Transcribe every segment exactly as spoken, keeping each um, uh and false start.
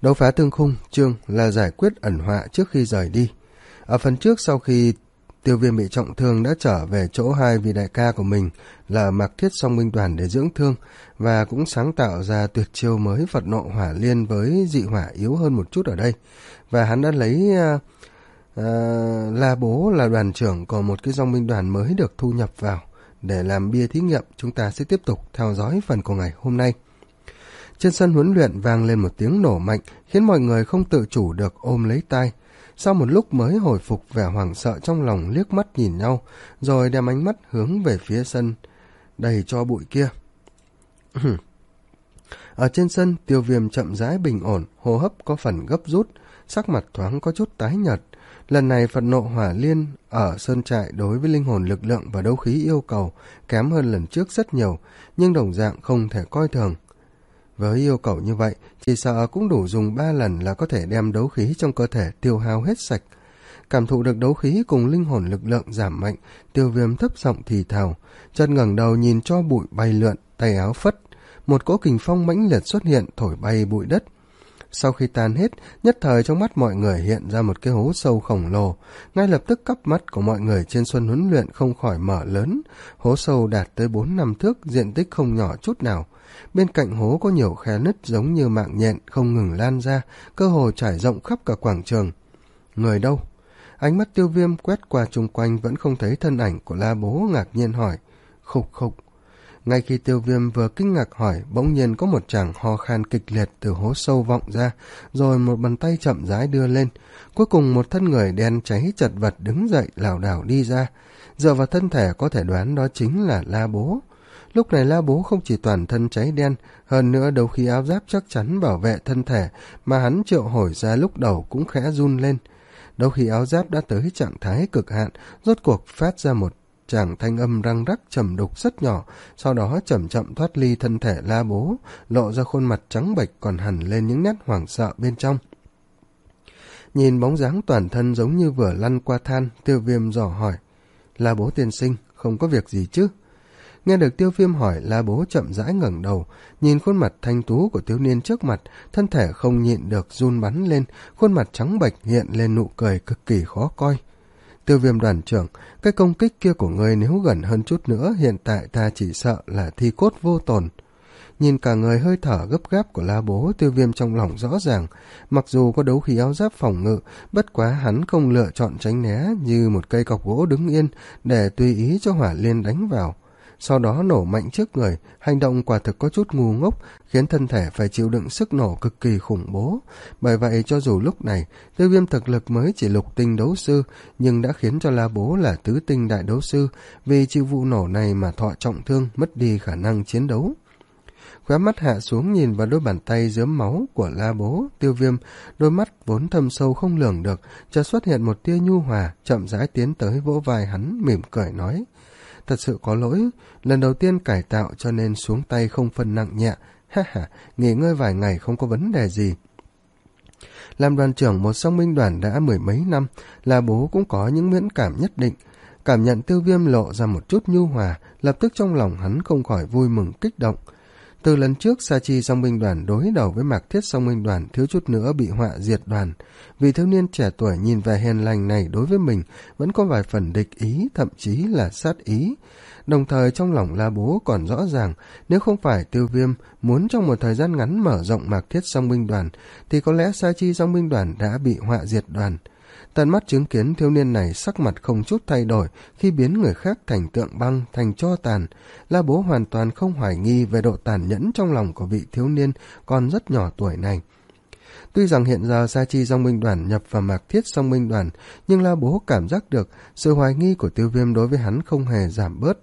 Đấu phá thương khung, chương là giải quyết ẩn họa trước khi rời đi. Ở phần trước, sau khi Tiêu Viêm bị trọng thương đã trở về chỗ hai vị đại ca của mình là Mạc Thiết Song Binh Đoàn để dưỡng thương, và cũng sáng tạo ra tuyệt chiêu mới Phật Nộ Hỏa Liên với dị hỏa yếu hơn một chút ở đây. Và hắn đã lấy uh, uh, La Bố là đoàn trưởng của một cái dòng binh đoàn mới được thu nhập vào để làm bia thí nghiệm. Chúng ta sẽ tiếp tục theo dõi phần của ngày hôm nay. Trên sân huấn luyện vang lên một tiếng nổ mạnh khiến mọi người không tự chủ được ôm lấy tai. Sau một lúc mới hồi phục vẻ hoảng sợ trong lòng, liếc mắt nhìn nhau, rồi đem ánh mắt hướng về phía sân đầy tro bụi kia. Ở trên sân, Tiêu Viêm chậm rãi bình ổn, hô hấp có phần gấp rút, sắc mặt thoáng có chút tái nhợt. Lần này Phật Nộ Hỏa Liên ở sơn trại đối với linh hồn lực lượng và đấu khí yêu cầu kém hơn lần trước rất nhiều, nhưng đồng dạng không thể coi thường. Với yêu cầu như vậy, chỉ sợ cũng đủ dùng ba lần là có thể đem đấu khí trong cơ thể tiêu hao hết sạch. Cảm thụ được đấu khí cùng linh hồn lực lượng giảm mạnh, Tiêu Viêm thấp giọng thì thào, chợt ngẩng đầu nhìn cho bụi bay lượn, tay áo phất, một cỗ kình phong mãnh liệt xuất hiện thổi bay bụi đất. Sau khi tan hết, nhất thời trong mắt mọi người hiện ra một cái hố sâu khổng lồ, ngay lập tức cắp mắt của mọi người trên sân huấn luyện không khỏi mở lớn. Hố sâu đạt tới bốn năm thước, diện tích không nhỏ chút nào. Bên cạnh hố có nhiều khe nứt giống như mạng nhện không ngừng lan ra, cơ hồ trải rộng khắp cả quảng trường. Người đâu? Ánh mắt Tiêu Viêm quét qua chung quanh vẫn không thấy thân ảnh của La Bố, ngạc nhiên hỏi. Khục khục. Ngay khi Tiêu Viêm vừa kinh ngạc hỏi, bỗng nhiên có một tràng ho khan kịch liệt từ hố sâu vọng ra, rồi một bàn tay chậm rãi đưa lên. Cuối cùng một thân người đen cháy chật vật đứng dậy lảo đảo đi ra. Dựa vào thân thể có thể đoán đó chính là La Bố. Lúc này La Bố không chỉ toàn thân cháy đen, hơn nữa đấu khí áo giáp chắc chắn bảo vệ thân thể mà hắn triệu hồi ra lúc đầu cũng khẽ run lên. Đấu khí áo giáp đã tới trạng thái cực hạn, rốt cuộc phát ra một tràng thanh âm răng rắc trầm đục rất nhỏ, sau đó chậm chậm thoát ly thân thể La Bố, lộ ra khuôn mặt trắng bệch còn hằn lên những nét hoảng sợ bên trong. Nhìn bóng dáng toàn thân giống như vừa lăn qua than, Tiêu Viêm dò hỏi, La Bố tiên sinh, không có việc gì chứ? Nghe được Tiêu Viêm hỏi, La Bố chậm rãi ngẩng đầu, nhìn khuôn mặt thanh tú của thiếu niên trước mặt, thân thể không nhịn được run bắn lên, khuôn mặt trắng bệch hiện lên nụ cười cực kỳ khó coi. Tiêu Viêm đoàn trưởng, cái công kích kia của ngươi nếu gần hơn chút nữa, hiện tại ta chỉ sợ là thi cốt vô tồn. Nhìn cả người hơi thở gấp gáp của La Bố, Tiêu Viêm trong lòng rõ ràng, mặc dù có đấu khí áo giáp phòng ngự, bất quá hắn không lựa chọn tránh né như một cây cọc gỗ đứng yên để tùy ý cho hỏa liên đánh vào. Sau đó nổ mạnh trước người, hành động quả thực có chút ngu ngốc, khiến thân thể phải chịu đựng sức nổ cực kỳ khủng bố. Bởi vậy cho dù lúc này, Tiêu Viêm thực lực mới chỉ lục tinh đấu sư, nhưng đã khiến cho La Bố là tứ tinh đại đấu sư, vì chịu vụ nổ này mà thọ trọng thương, mất đi khả năng chiến đấu. Khóe mắt hạ xuống nhìn vào đôi bàn tay rớm máu của La Bố, Tiêu Viêm, đôi mắt vốn thâm sâu không lường được, chợt xuất hiện một tia nhu hòa, chậm rãi tiến tới vỗ vai hắn, mỉm cười nói. Thật sự có lỗi, lần đầu tiên cải tạo cho nên xuống tay không phân nặng nhẹ, ha ha, nghỉ ngơi vài ngày không có vấn đề gì. Làm đoàn trưởng một song binh đoàn đã mười mấy năm, La Bố cũng có những miễn cảm nhất định. Cảm nhận Tiêu Viêm lộ ra một chút nhu hòa, lập tức trong lòng hắn không khỏi vui mừng kích động. Từ lần trước Sa Chi song binh đoàn đối đầu với Mạc Thiết song binh đoàn thiếu chút nữa bị họa diệt đoàn, vì thiếu niên trẻ tuổi nhìn về hiền lành này đối với mình vẫn có vài phần địch ý, thậm chí là sát ý. Đồng thời trong lòng La Bố còn rõ ràng, nếu không phải Tiêu Viêm muốn trong một thời gian ngắn mở rộng Mạc Thiết song binh đoàn, thì có lẽ Sa Chi song binh đoàn đã bị họa diệt đoàn. Tận mắt chứng kiến thiếu niên này sắc mặt không chút thay đổi khi biến người khác thành tượng băng, thành tro tàn, La Bố hoàn toàn không hoài nghi về độ tàn nhẫn trong lòng của vị thiếu niên còn rất nhỏ tuổi này. Tuy rằng hiện giờ Sa Chi song binh đoàn nhập vào Mạc Thiết song binh đoàn, nhưng La Bố cảm giác được sự hoài nghi của Tiêu Viêm đối với hắn không hề giảm bớt.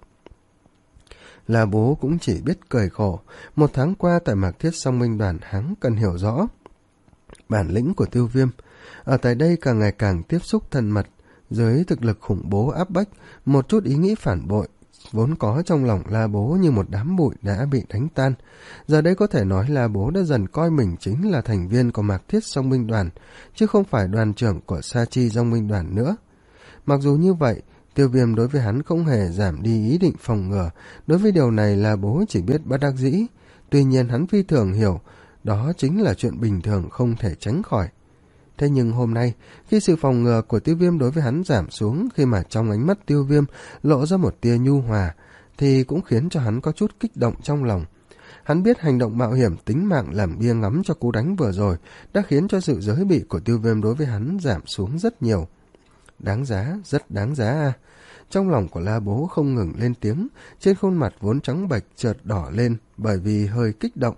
La Bố cũng chỉ biết cười khổ, một tháng qua tại Mạc Thiết song binh đoàn hắn cần hiểu rõ bản lĩnh của Tiêu Viêm. Ở tại đây càng ngày càng tiếp xúc thân mật, dưới thực lực khủng bố áp bách, một chút ý nghĩ phản bội vốn có trong lòng La Bố như một đám bụi đã bị đánh tan. Giờ đây có thể nói La Bố đã dần coi mình chính là thành viên của Mạc Thiết song binh đoàn, chứ không phải đoàn trưởng của Sa Chi song binh đoàn nữa. Mặc dù như vậy, Tiêu Viêm đối với hắn không hề giảm đi ý định phòng ngừa, đối với điều này La Bố chỉ biết bất đắc dĩ. Tuy nhiên hắn phi thường hiểu, Đó chính là chuyện bình thường không thể tránh khỏi. Thế nhưng hôm nay, khi sự phòng ngừa của Tiêu Viêm đối với hắn giảm xuống, khi mà trong ánh mắt Tiêu Viêm lộ ra một tia nhu hòa, thì cũng khiến cho hắn có chút kích động trong lòng. Hắn biết hành động mạo hiểm tính mạng làm bia ngắm cho cú đánh vừa rồi đã khiến cho sự giới bị của Tiêu Viêm đối với hắn giảm xuống rất nhiều. Đáng giá, rất đáng giá à. Trong lòng của La Bố không ngừng lên tiếng, trên khuôn mặt vốn trắng bệch chợt đỏ lên bởi vì hơi kích động.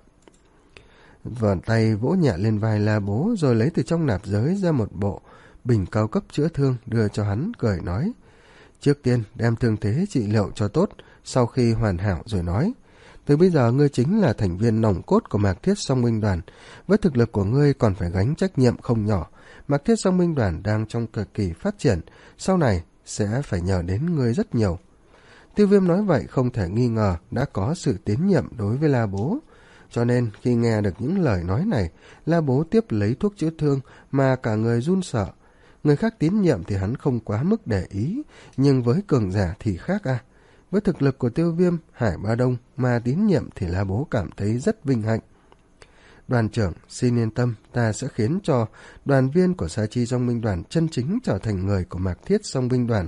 Vợn tay vỗ nhẹ lên vai La Bố rồi lấy từ trong nạp giới ra một bộ bình cao cấp chữa thương đưa cho hắn, cười nói: trước tiên đem thương thế trị liệu cho tốt, sau khi hoàn hảo rồi nói. Từ bây giờ ngươi chính là thành viên nòng cốt của Mạc Thiết Song Minh Đoàn, với thực lực của ngươi còn phải gánh trách nhiệm không nhỏ. Mạc Thiết Song Minh Đoàn đang trong thời kỳ phát triển, sau này sẽ phải nhờ đến ngươi rất nhiều. Tiêu Viêm nói vậy không thể nghi ngờ đã có sự tín nhiệm đối với La Bố. Cho nên khi nghe được những lời nói này, La Bố tiếp lấy thuốc chữa thương mà cả người run sợ. Người khác tín nhiệm thì hắn không quá mức để ý, nhưng với cường giả thì khác à. Với thực lực của Tiêu Viêm, Hải Ba Đông mà tín nhiệm thì La Bố cảm thấy rất vinh hạnh. Đoàn trưởng, xin yên tâm, ta sẽ khiến cho đoàn viên của Sa Chi Song Binh Đoàn chân chính trở thành người của Mạc Thiết Song Binh Đoàn.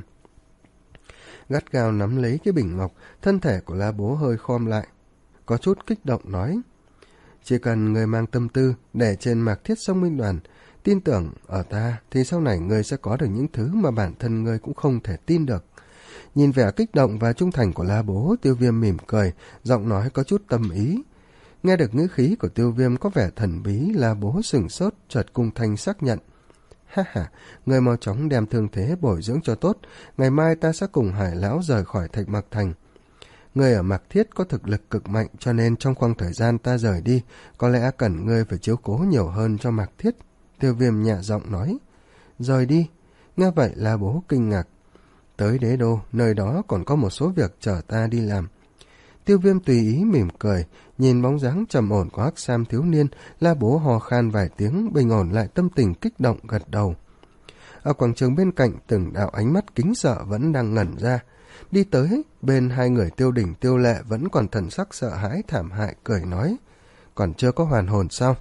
Gắt gao nắm lấy cái bình ngọc, thân thể của La Bố hơi khom lại, có chút kích động nói: chỉ cần người mang tâm tư để trên Mạc Thiết Song Binh Đoàn, tin tưởng ở ta thì sau này người sẽ có được những thứ mà bản thân người cũng không thể tin được. Nhìn vẻ kích động và trung thành của La Bố, Tiêu Viêm mỉm cười, giọng nói có chút tâm ý. Nghe được ngữ khí của Tiêu Viêm có vẻ thần bí, La Bố sửng sốt, chợt cung thanh xác nhận: ha ha, người mau chóng đem thương thế bồi dưỡng cho tốt, ngày mai ta sẽ cùng Hải lão rời khỏi Thạch Mạc Thành. Người ở Mạc Thiết có thực lực cực mạnh, cho nên trong khoảng thời gian ta rời đi, có lẽ cần ngươi phải chiếu cố nhiều hơn cho Mạc Thiết. Tiêu Viêm nhẹ giọng nói. Rời đi? Nghe vậy La Bố kinh ngạc. Tới Đế Đô, nơi đó còn có một số việc chờ ta đi làm. Tiêu Viêm tùy ý mỉm cười, nhìn bóng dáng trầm ổn của hắc sam thiếu niên, La Bố hò khan vài tiếng, bình ổn lại tâm tình kích động, gật đầu. Ở quảng trường bên cạnh, từng đạo ánh mắt kính sợ vẫn đang ngẩn ra. Đi tới, bên hai người Tiêu Đỉnh Tiêu Lệ vẫn còn thần sắc sợ hãi thảm hại, cười nói: còn chưa có hoàn hồn sao?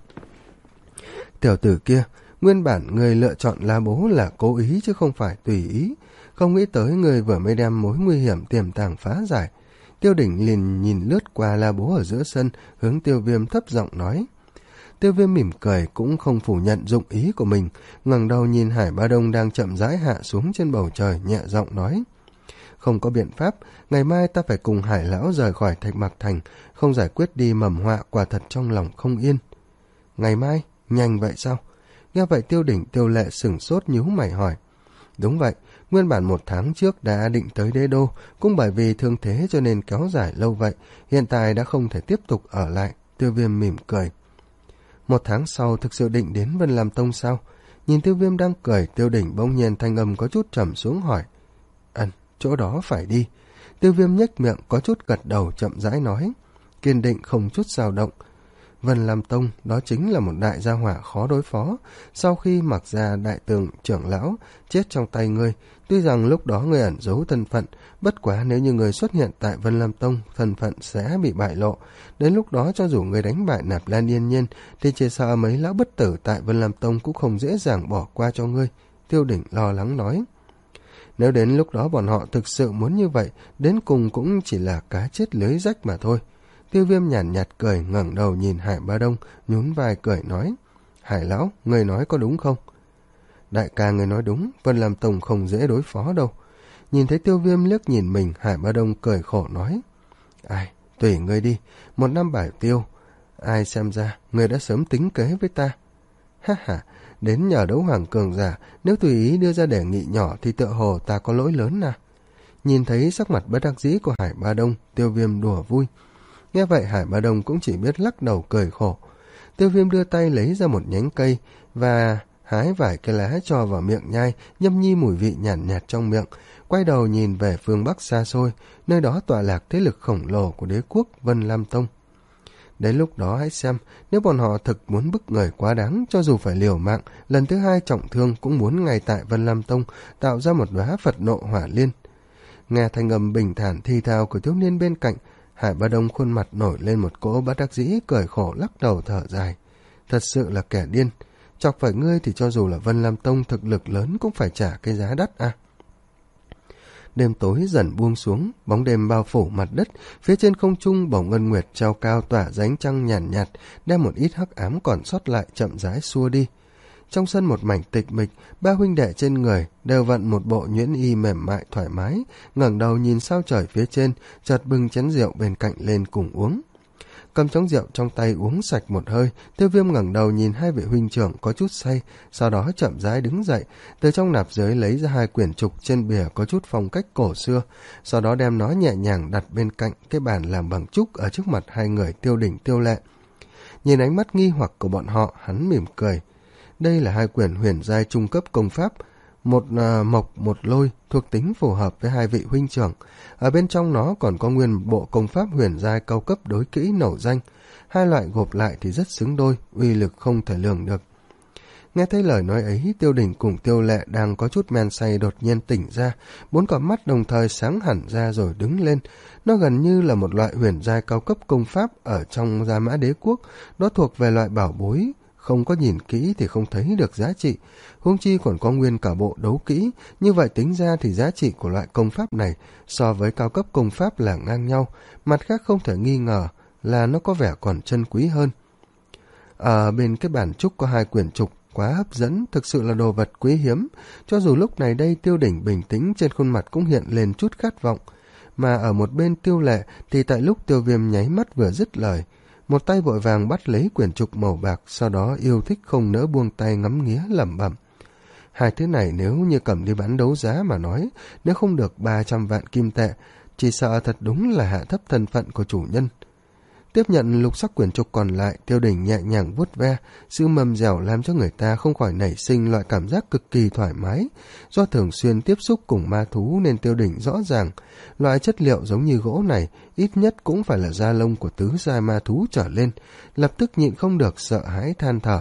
Tiểu tử kia, nguyên bản người lựa chọn La Bố là cố ý chứ không phải tùy ý. Không nghĩ tới người vừa mới đem mối nguy hiểm tiềm tàng phá giải. Tiêu Đỉnh liền nhìn lướt qua La Bố ở giữa sân, hướng Tiêu Viêm thấp giọng nói. Tiêu Viêm mỉm cười, cũng không phủ nhận dụng ý của mình, ngẩng đầu nhìn Hải Ba Đông đang chậm rãi hạ xuống trên bầu trời, nhẹ giọng nói: không có biện pháp, ngày mai ta phải cùng Hải lão rời khỏi Thạch Mạc Thành, không giải quyết đi mầm họa quả thật trong lòng không yên. Ngày mai? Nhanh vậy sao? Nghe vậy Tiêu Đỉnh Tiêu Lệ sửng sốt nhíu mày hỏi. Đúng vậy, nguyên bản một tháng trước đã định tới Đế Đô, cũng bởi vì thương thế cho nên kéo dài lâu vậy, hiện tại đã không thể tiếp tục ở lại. Tiêu Viêm mỉm cười. Một tháng sau thực sự định đến Vân Lam Tông sao? Nhìn Tiêu Viêm đang cười, Tiêu Đỉnh bỗng nhiên thanh âm có chút trầm xuống hỏi. Ừm, chỗ đó phải đi. Tiêu Viêm nhếch miệng có chút gật đầu, chậm rãi nói, kiên định không chút dao động. Vân Lam Tông đó chính là một đại gia hỏa khó đối phó. Sau khi Mặc Gia đại tường trưởng lão chết trong tay ngươi, tuy rằng lúc đó ngươi ẩn giấu thân phận, bất quá nếu như ngươi xuất hiện tại Vân Lam Tông, thân phận sẽ bị bại lộ. Đến lúc đó cho dù ngươi đánh bại Nạp Lan Yên Nhiên, thì chỉ sợ mấy lão bất tử tại Vân Lam Tông cũng không dễ dàng bỏ qua cho ngươi. Tiêu Đỉnh lo lắng nói. Nếu đến lúc đó bọn họ thực sự muốn như vậy, đến cùng cũng chỉ là cá chết lưới rách mà thôi. Tiêu Viêm nhàn nhạt, nhạt cười, ngẩng đầu nhìn Hải Ba Đông, nhún vai cười nói. Hải lão, người nói có đúng không? Đại ca người nói đúng, Vân Lam Tông không dễ đối phó đâu. Nhìn thấy Tiêu Viêm liếc nhìn mình, Hải Ba Đông cười khổ nói. Ai, tùy ngươi đi, một năm bảy tiêu. Ai xem ra, ngươi đã sớm tính kế với ta. Ha ha, đến nhờ đấu hoàng cường giả, nếu tùy ý đưa ra đề nghị nhỏ thì tựa hồ ta có lỗi lớn à. Nhìn thấy sắc mặt bất đắc dĩ của Hải Ba Đông, Tiêu Viêm đùa vui. Nghe vậy Hải Ba Đông cũng chỉ biết lắc đầu cười khổ. Tiêu Viêm đưa tay lấy ra một nhánh cây và hái vài cái lá cho vào miệng nhai, nhâm nhi mùi vị nhàn nhạt, nhạt trong miệng, quay đầu nhìn về phương Bắc xa xôi, nơi đó tọa lạc thế lực khổng lồ của đế quốc Vân Lam Tông. Đến lúc đó hãy xem, nếu bọn họ thực muốn bức người quá đáng, cho dù phải liều mạng, lần thứ hai trọng thương cũng muốn ngay tại Vân Lam Tông tạo ra một đóa Phật nộ hỏa liên. Nghe thanh âm bình thản thi thào của thiếu niên bên cạnh, Hải Ba Đông khuôn mặt nổi lên một cỗ bất đắc dĩ, cười khổ lắc đầu thở dài. thật sự là kẻ điên. Chọc phải ngươi thì cho dù là Vân Lam Tông thực lực lớn cũng phải trả cái giá đắt à. Đêm tối dần buông xuống, bóng đêm bao phủ mặt đất, phía trên không trung bầu ngân nguyệt treo cao tỏa ra ánh trăng nhàn nhạt, nhạt, đem một ít hắc ám còn sót lại chậm rãi xua đi. Trong sân một mảnh tịch mịch, ba huynh đệ trên người đều vận một bộ nhuyễn y mềm mại thoải mái, ngẩng đầu nhìn sao trời phía trên, chợt bưng chén rượu bên cạnh lên cùng uống. Cầm chén rượu trong tay uống sạch một hơi, Tiêu Viêm ngẩng đầu nhìn hai vị huynh trưởng có chút say, sau đó chậm rãi đứng dậy, từ trong nạp giới lấy ra hai quyển trục trên bìa có chút phong cách cổ xưa, sau đó đem nó nhẹ nhàng đặt bên cạnh cái bàn làm bằng trúc ở trước mặt hai người Tiêu Đỉnh Tiêu Lệ. Nhìn ánh mắt nghi hoặc của bọn họ, hắn mỉm cười. Đây là hai quyển huyền giai trung cấp công pháp, một uh, mộc một lôi, thuộc tính phù hợp với hai vị huynh trưởng. Ở bên trong nó còn có nguyên bộ công pháp huyền giai cao cấp đối kỹ nổi danh. Hai loại gộp lại thì rất xứng đôi, uy lực không thể lường được. Nghe thấy lời nói ấy, Tiêu Đỉnh cùng Tiêu Lệ đang có chút men say đột nhiên tỉnh ra, bốn cặp mắt đồng thời sáng hẳn ra rồi đứng lên. Nó gần như là một loại huyền giai cao cấp công pháp ở trong Gia Mã Đế Quốc, nó thuộc về loại bảo bối, không có nhìn kỹ thì không thấy được giá trị, huống chi còn có nguyên cả bộ đấu kỹ, như vậy tính ra thì giá trị của loại công pháp này so với cao cấp công pháp là ngang nhau, mặt khác không thể nghi ngờ là nó có vẻ còn chân quý hơn. Ở bên cái bản trúc có hai quyển trục, quá hấp dẫn, thực sự là đồ vật quý hiếm, cho dù lúc này đây Tiêu Đỉnh bình tĩnh trên khuôn mặt cũng hiện lên chút khát vọng, mà ở một bên Tiêu Lệ thì tại lúc Tiêu Viêm nháy mắt vừa dứt lời, một tay vội vàng bắt lấy quyển trục màu bạc, sau đó yêu thích không nỡ buông tay ngắm nghía lẩm bẩm. Hai thứ này nếu như cầm đi bán đấu giá mà nói, nếu không được ba trăm vạn kim tệ, chỉ sợ thật đúng là hạ thấp thân phận của chủ nhân. Tiếp nhận lục sắc quyển trục còn lại, Tiêu Đỉnh nhẹ nhàng vuốt ve, sự mềm dẻo làm cho người ta không khỏi nảy sinh loại cảm giác cực kỳ thoải mái. Do thường xuyên tiếp xúc cùng ma thú nên Tiêu Đỉnh rõ ràng, loại chất liệu giống như gỗ này ít nhất cũng phải là da lông của tứ giai ma thú trở lên, lập tức nhịn không được sợ hãi than thở.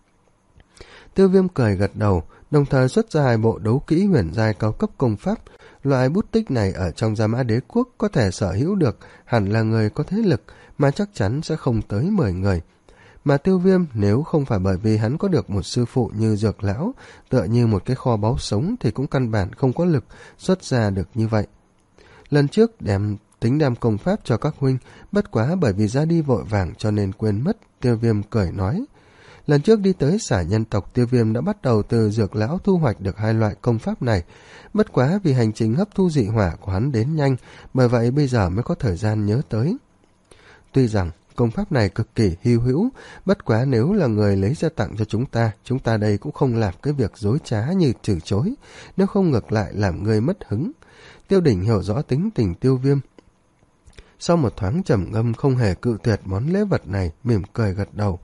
Tiêu Viêm cười gật đầu, đồng thời xuất ra hai bộ đấu kỹ huyền giai cao cấp công pháp. Loại bút tích này ở trong Gia Mã Đế Quốc có thể sở hữu được hẳn là người có thế lực, mà chắc chắn sẽ không tới mười người. Mà Tiêu Viêm nếu không phải bởi vì hắn có được một sư phụ như Dược Lão, tựa như một cái kho báu sống thì cũng căn bản không có lực xuất ra được như vậy. Lần trước đem tính đem công pháp cho các huynh, bất quá bởi vì ra đi vội vàng cho nên quên mất, Tiêu Viêm cười nói. Lần trước đi tới xả nhân tộc, Tiêu Viêm đã bắt đầu từ Dược Lão thu hoạch được hai loại công pháp này, bất quá vì hành trình hấp thu dị hỏa của hắn đến nhanh, bởi vậy bây giờ mới có thời gian nhớ tới. Tuy rằng công pháp này cực kỳ hy hữu, bất quá nếu là người lấy ra tặng cho chúng ta, chúng ta đây cũng không làm cái việc dối trá như từ chối, nếu không ngược lại làm người mất hứng. Tiêu Đỉnh hiểu rõ tính tình Tiêu Viêm. Sau một thoáng trầm ngâm không hề cự tuyệt món lễ vật này, mỉm cười gật đầu.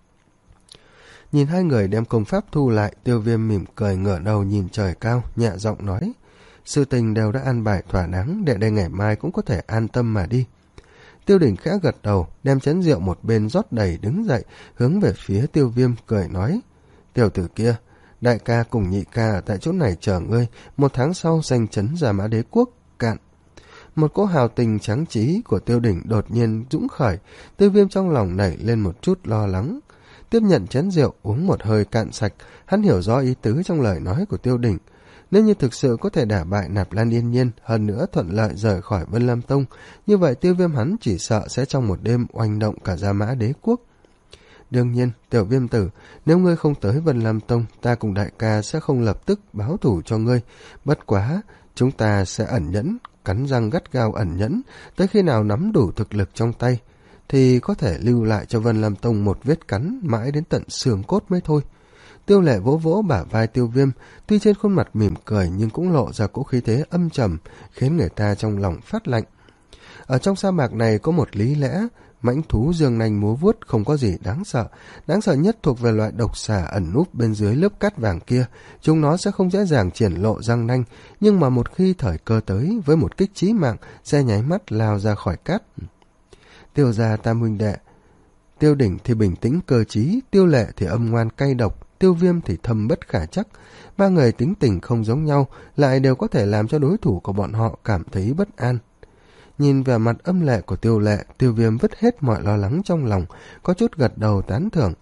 Nhìn hai người đem công pháp thu lại, Tiêu Viêm mỉm cười ngửa đầu nhìn trời cao, nhẹ giọng nói, sự tình đều đã an bài thỏa đáng, để đây ngày mai cũng có thể an tâm mà đi. Tiêu Đỉnh khẽ gật đầu, đem chén rượu một bên rót đầy đứng dậy, hướng về phía Tiêu Viêm cười nói, tiểu tử kia, đại ca cùng nhị ca ở tại chỗ này chờ ngươi, một tháng sau danh chấn Gia Mã Đế Quốc, cạn. Một cỗ hào tình tráng trí của Tiêu Đỉnh đột nhiên dũng khởi, Tiêu Viêm trong lòng nảy lên một chút lo lắng. Tiếp nhận chén rượu uống một hơi cạn sạch, hắn hiểu rõ ý tứ trong lời nói của Tiêu Đỉnh. Nếu như thực sự có thể đả bại Nạp Lan Yên Nhiên, hơn nữa thuận lợi rời khỏi Vân Lam Tông, như vậy Tiêu Viêm hắn chỉ sợ sẽ trong một đêm oanh động cả Gia Mã Đế Quốc. Đương nhiên, Tiểu Viêm tử, nếu ngươi không tới Vân Lam Tông, ta cùng đại ca sẽ không lập tức báo thù cho ngươi. Bất quá, chúng ta sẽ ẩn nhẫn, cắn răng gắt gao ẩn nhẫn, tới khi nào nắm đủ thực lực trong tay, thì có thể lưu lại cho Vân Lam Tông một vết cắn mãi đến tận xương cốt mới thôi. Tiêu Lệ vỗ vỗ bả vai Tiêu Viêm, tuy trên khuôn mặt mỉm cười nhưng cũng lộ ra cỗ khí thế âm trầm, khiến người ta trong lòng phát lạnh. Ở trong sa mạc này có một lý lẽ, mãnh thú dương nanh múa vuốt không có gì đáng sợ, đáng sợ nhất thuộc về loại độc xà ẩn núp bên dưới lớp cát vàng kia, chúng nó sẽ không dễ dàng triển lộ răng nanh, nhưng mà một khi thời cơ tới, với một kích chí mạng sẽ nháy mắt lao ra khỏi cát. Tiêu gia tam huynh đệ, Tiêu Đỉnh thì bình tĩnh cơ trí, Tiêu Lệ thì âm ngoan cay độc, Tiêu Viêm thì thâm bất khả chắc. Ba người tính tình không giống nhau, lại đều có thể làm cho đối thủ của bọn họ cảm thấy bất an. Nhìn vẻ mặt âm lệ của Tiêu Lệ, Tiêu Viêm vứt hết mọi lo lắng trong lòng, có chút gật đầu tán thưởng.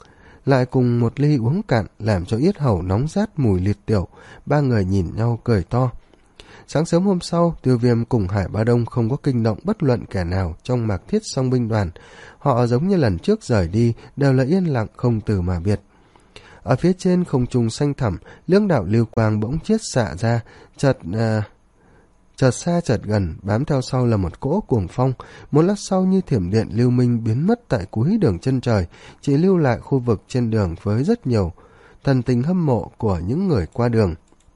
lại cùng một ly uống cạn, làm cho yết hầu nóng rát mùi liệt tiểu. Ba người nhìn nhau cười to. Sáng sớm hôm sau, Tiêu Viêm cùng Hải Ba Đông không có kinh động bất luận kẻ nào trong Mạc Thiết Song binh đoàn. Họ giống như lần trước rời đi, đều là yên lặng không từ mà biệt. Ở phía trên không trung xanh thẳm, lưỡng đạo lưu quang bỗng chiết xạ ra, chợt à, chợt xa chợt gần, bám theo sau là một cỗ cuồng phong. Một lát sau như thiểm điện lưu minh biến mất tại cuối đường chân trời, chỉ lưu lại khu vực trên đường với rất nhiều thần tình hâm mộ của những người qua đường.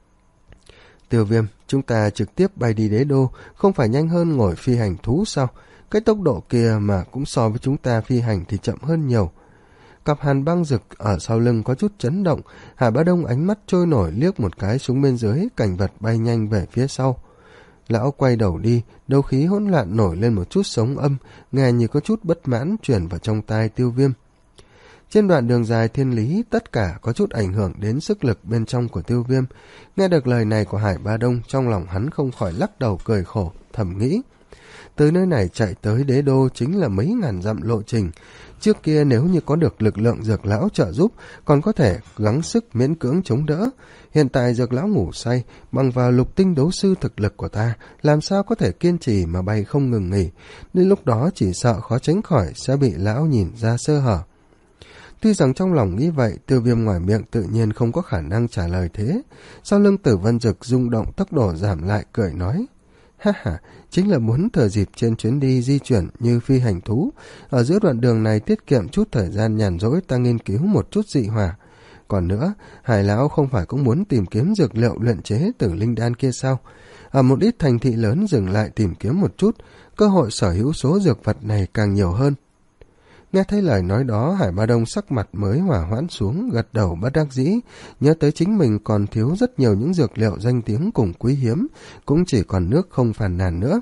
Tiêu Viêm, chúng ta trực tiếp bay đi đế đô, không phải nhanh hơn ngồi phi hành thú sao? Cái tốc độ kia mà cũng so với chúng ta phi hành thì chậm hơn nhiều. Cặp hàn băng rực ở sau lưng có chút chấn động. Hải Bá Đông ánh mắt trôi nổi liếc một cái xuống bên dưới, cảnh vật bay nhanh về phía sau. Lão quay đầu đi, đấu khí hỗn loạn nổi lên một chút sống âm, nghe như có chút bất mãn chuyển vào trong tai Tiêu Viêm. Trên đoạn đường dài thiên lý, tất cả có chút ảnh hưởng đến sức lực bên trong của Tiêu Viêm. Nghe được lời này của Hải Ba Đông, trong lòng hắn không khỏi lắc đầu cười khổ, thầm nghĩ. Từ nơi này chạy tới đế đô chính là mấy ngàn dặm lộ trình. Trước kia nếu như có được lực lượng dược lão trợ giúp, còn có thể gắng sức miễn cưỡng chống đỡ. Hiện tại dược lão ngủ say, bằng vào lục tinh đấu sư thực lực của ta, làm sao có thể kiên trì mà bay không ngừng nghỉ. Đến lúc đó chỉ sợ khó tránh khỏi sẽ bị lão nhìn ra sơ hở. Tuy rằng trong lòng nghĩ vậy, Tiêu Viêm ngoài miệng tự nhiên không có khả năng trả lời thế. Sau lưng Tử Vân Dực rung động, tốc độ giảm lại, cười nói. Ha ha, chính là muốn thừa dịp trên chuyến đi di chuyển như phi hành thú. Ở giữa đoạn đường này tiết kiệm chút thời gian nhàn rỗi ta nghiên cứu một chút dị hỏa. Còn nữa, Hải lão không phải cũng muốn tìm kiếm dược liệu luyện chế tử linh đan kia sao? Ở một ít thành thị lớn dừng lại tìm kiếm một chút, cơ hội sở hữu số dược vật này càng nhiều hơn. Nghe thấy lời nói đó, Hải Ba Đông sắc mặt mới hỏa hoãn xuống, gật đầu bất đắc dĩ, nhớ tới chính mình còn thiếu rất nhiều những dược liệu danh tiếng cùng quý hiếm, cũng chỉ còn nước không phàn nàn nữa.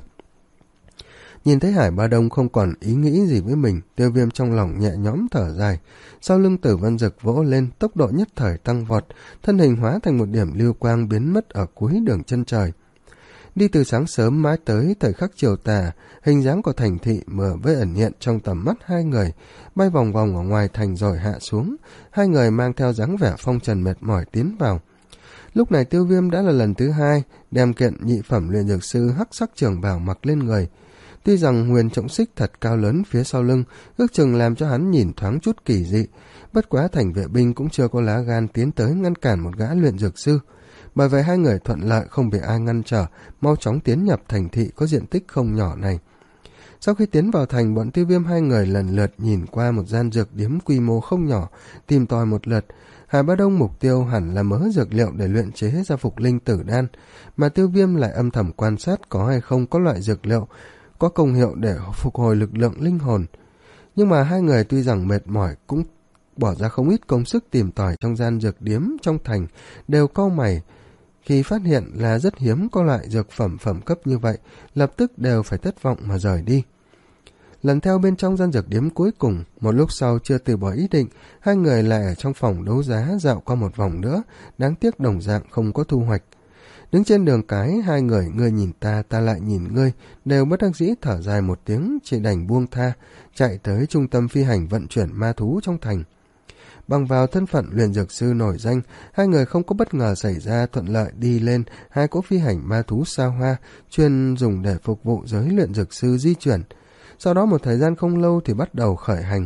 Nhìn thấy Hải Ba Đông không còn ý nghĩ gì với mình, Tiêu Viêm trong lòng nhẹ nhõm thở dài. Sau lưng Tử Vân Dực vỗ lên, tốc độ nhất thời tăng vọt, thân hình hóa thành một điểm lưu quang biến mất ở cuối đường chân trời. Đi từ sáng sớm mãi tới thời khắc chiều tà, hình dáng của thành thị mờ với ẩn hiện trong tầm mắt hai người, bay vòng vòng ở ngoài thành rồi hạ xuống. Hai người mang theo dáng vẻ phong trần mệt mỏi tiến vào. Lúc này Tiêu Viêm đã là lần thứ hai đem kiện nhị phẩm luyện dược sư hắc sắc trường bào mặc lên người. Tuy rằng huyền trọng xích thật cao lớn phía sau lưng, ước chừng làm cho hắn nhìn thoáng chút kỳ dị, bất quá thành vệ binh cũng chưa có lá gan tiến tới ngăn cản một gã luyện dược sư. Bởi vậy hai người thuận lợi không bị ai ngăn trở, mau chóng tiến nhập thành thị có diện tích không nhỏ này. Sau khi tiến vào thành, bọn Tiêu Viêm hai người lần lượt nhìn qua một gian dược điếm quy mô không nhỏ, tìm tòi một lượt. Hải Ba Đông mục tiêu hẳn là mớ dược liệu để luyện chế ra phục linh tử đan, mà Tiêu Viêm lại âm thầm quan sát có hay không có loại dược liệu có công hiệu để phục hồi lực lượng linh hồn. Nhưng mà hai người tuy rằng mệt mỏi cũng bỏ ra không ít công sức tìm tòi trong gian dược điếm trong thành, đều cau mày. Khi phát hiện là rất hiếm có loại dược phẩm phẩm cấp như vậy, lập tức đều phải thất vọng mà rời đi. Lần theo bên trong gian dược điếm cuối cùng, một lúc sau chưa từ bỏ ý định, hai người lại ở trong phòng đấu giá dạo qua một vòng nữa, đáng tiếc đồng dạng không có thu hoạch. Đứng trên đường cái, hai người ngươi nhìn ta, ta lại nhìn ngươi, đều bất đắc dĩ thở dài một tiếng, chỉ đành buông tha, chạy tới trung tâm phi hành vận chuyển ma thú trong thành. Bằng vào thân phận luyện dược sư nổi danh, hai người không có bất ngờ xảy ra, thuận lợi đi lên hai cỗ phi hành ma thú xa hoa, chuyên dùng để phục vụ giới luyện dược sư di chuyển. Sau đó một thời gian không lâu thì bắt đầu khởi hành.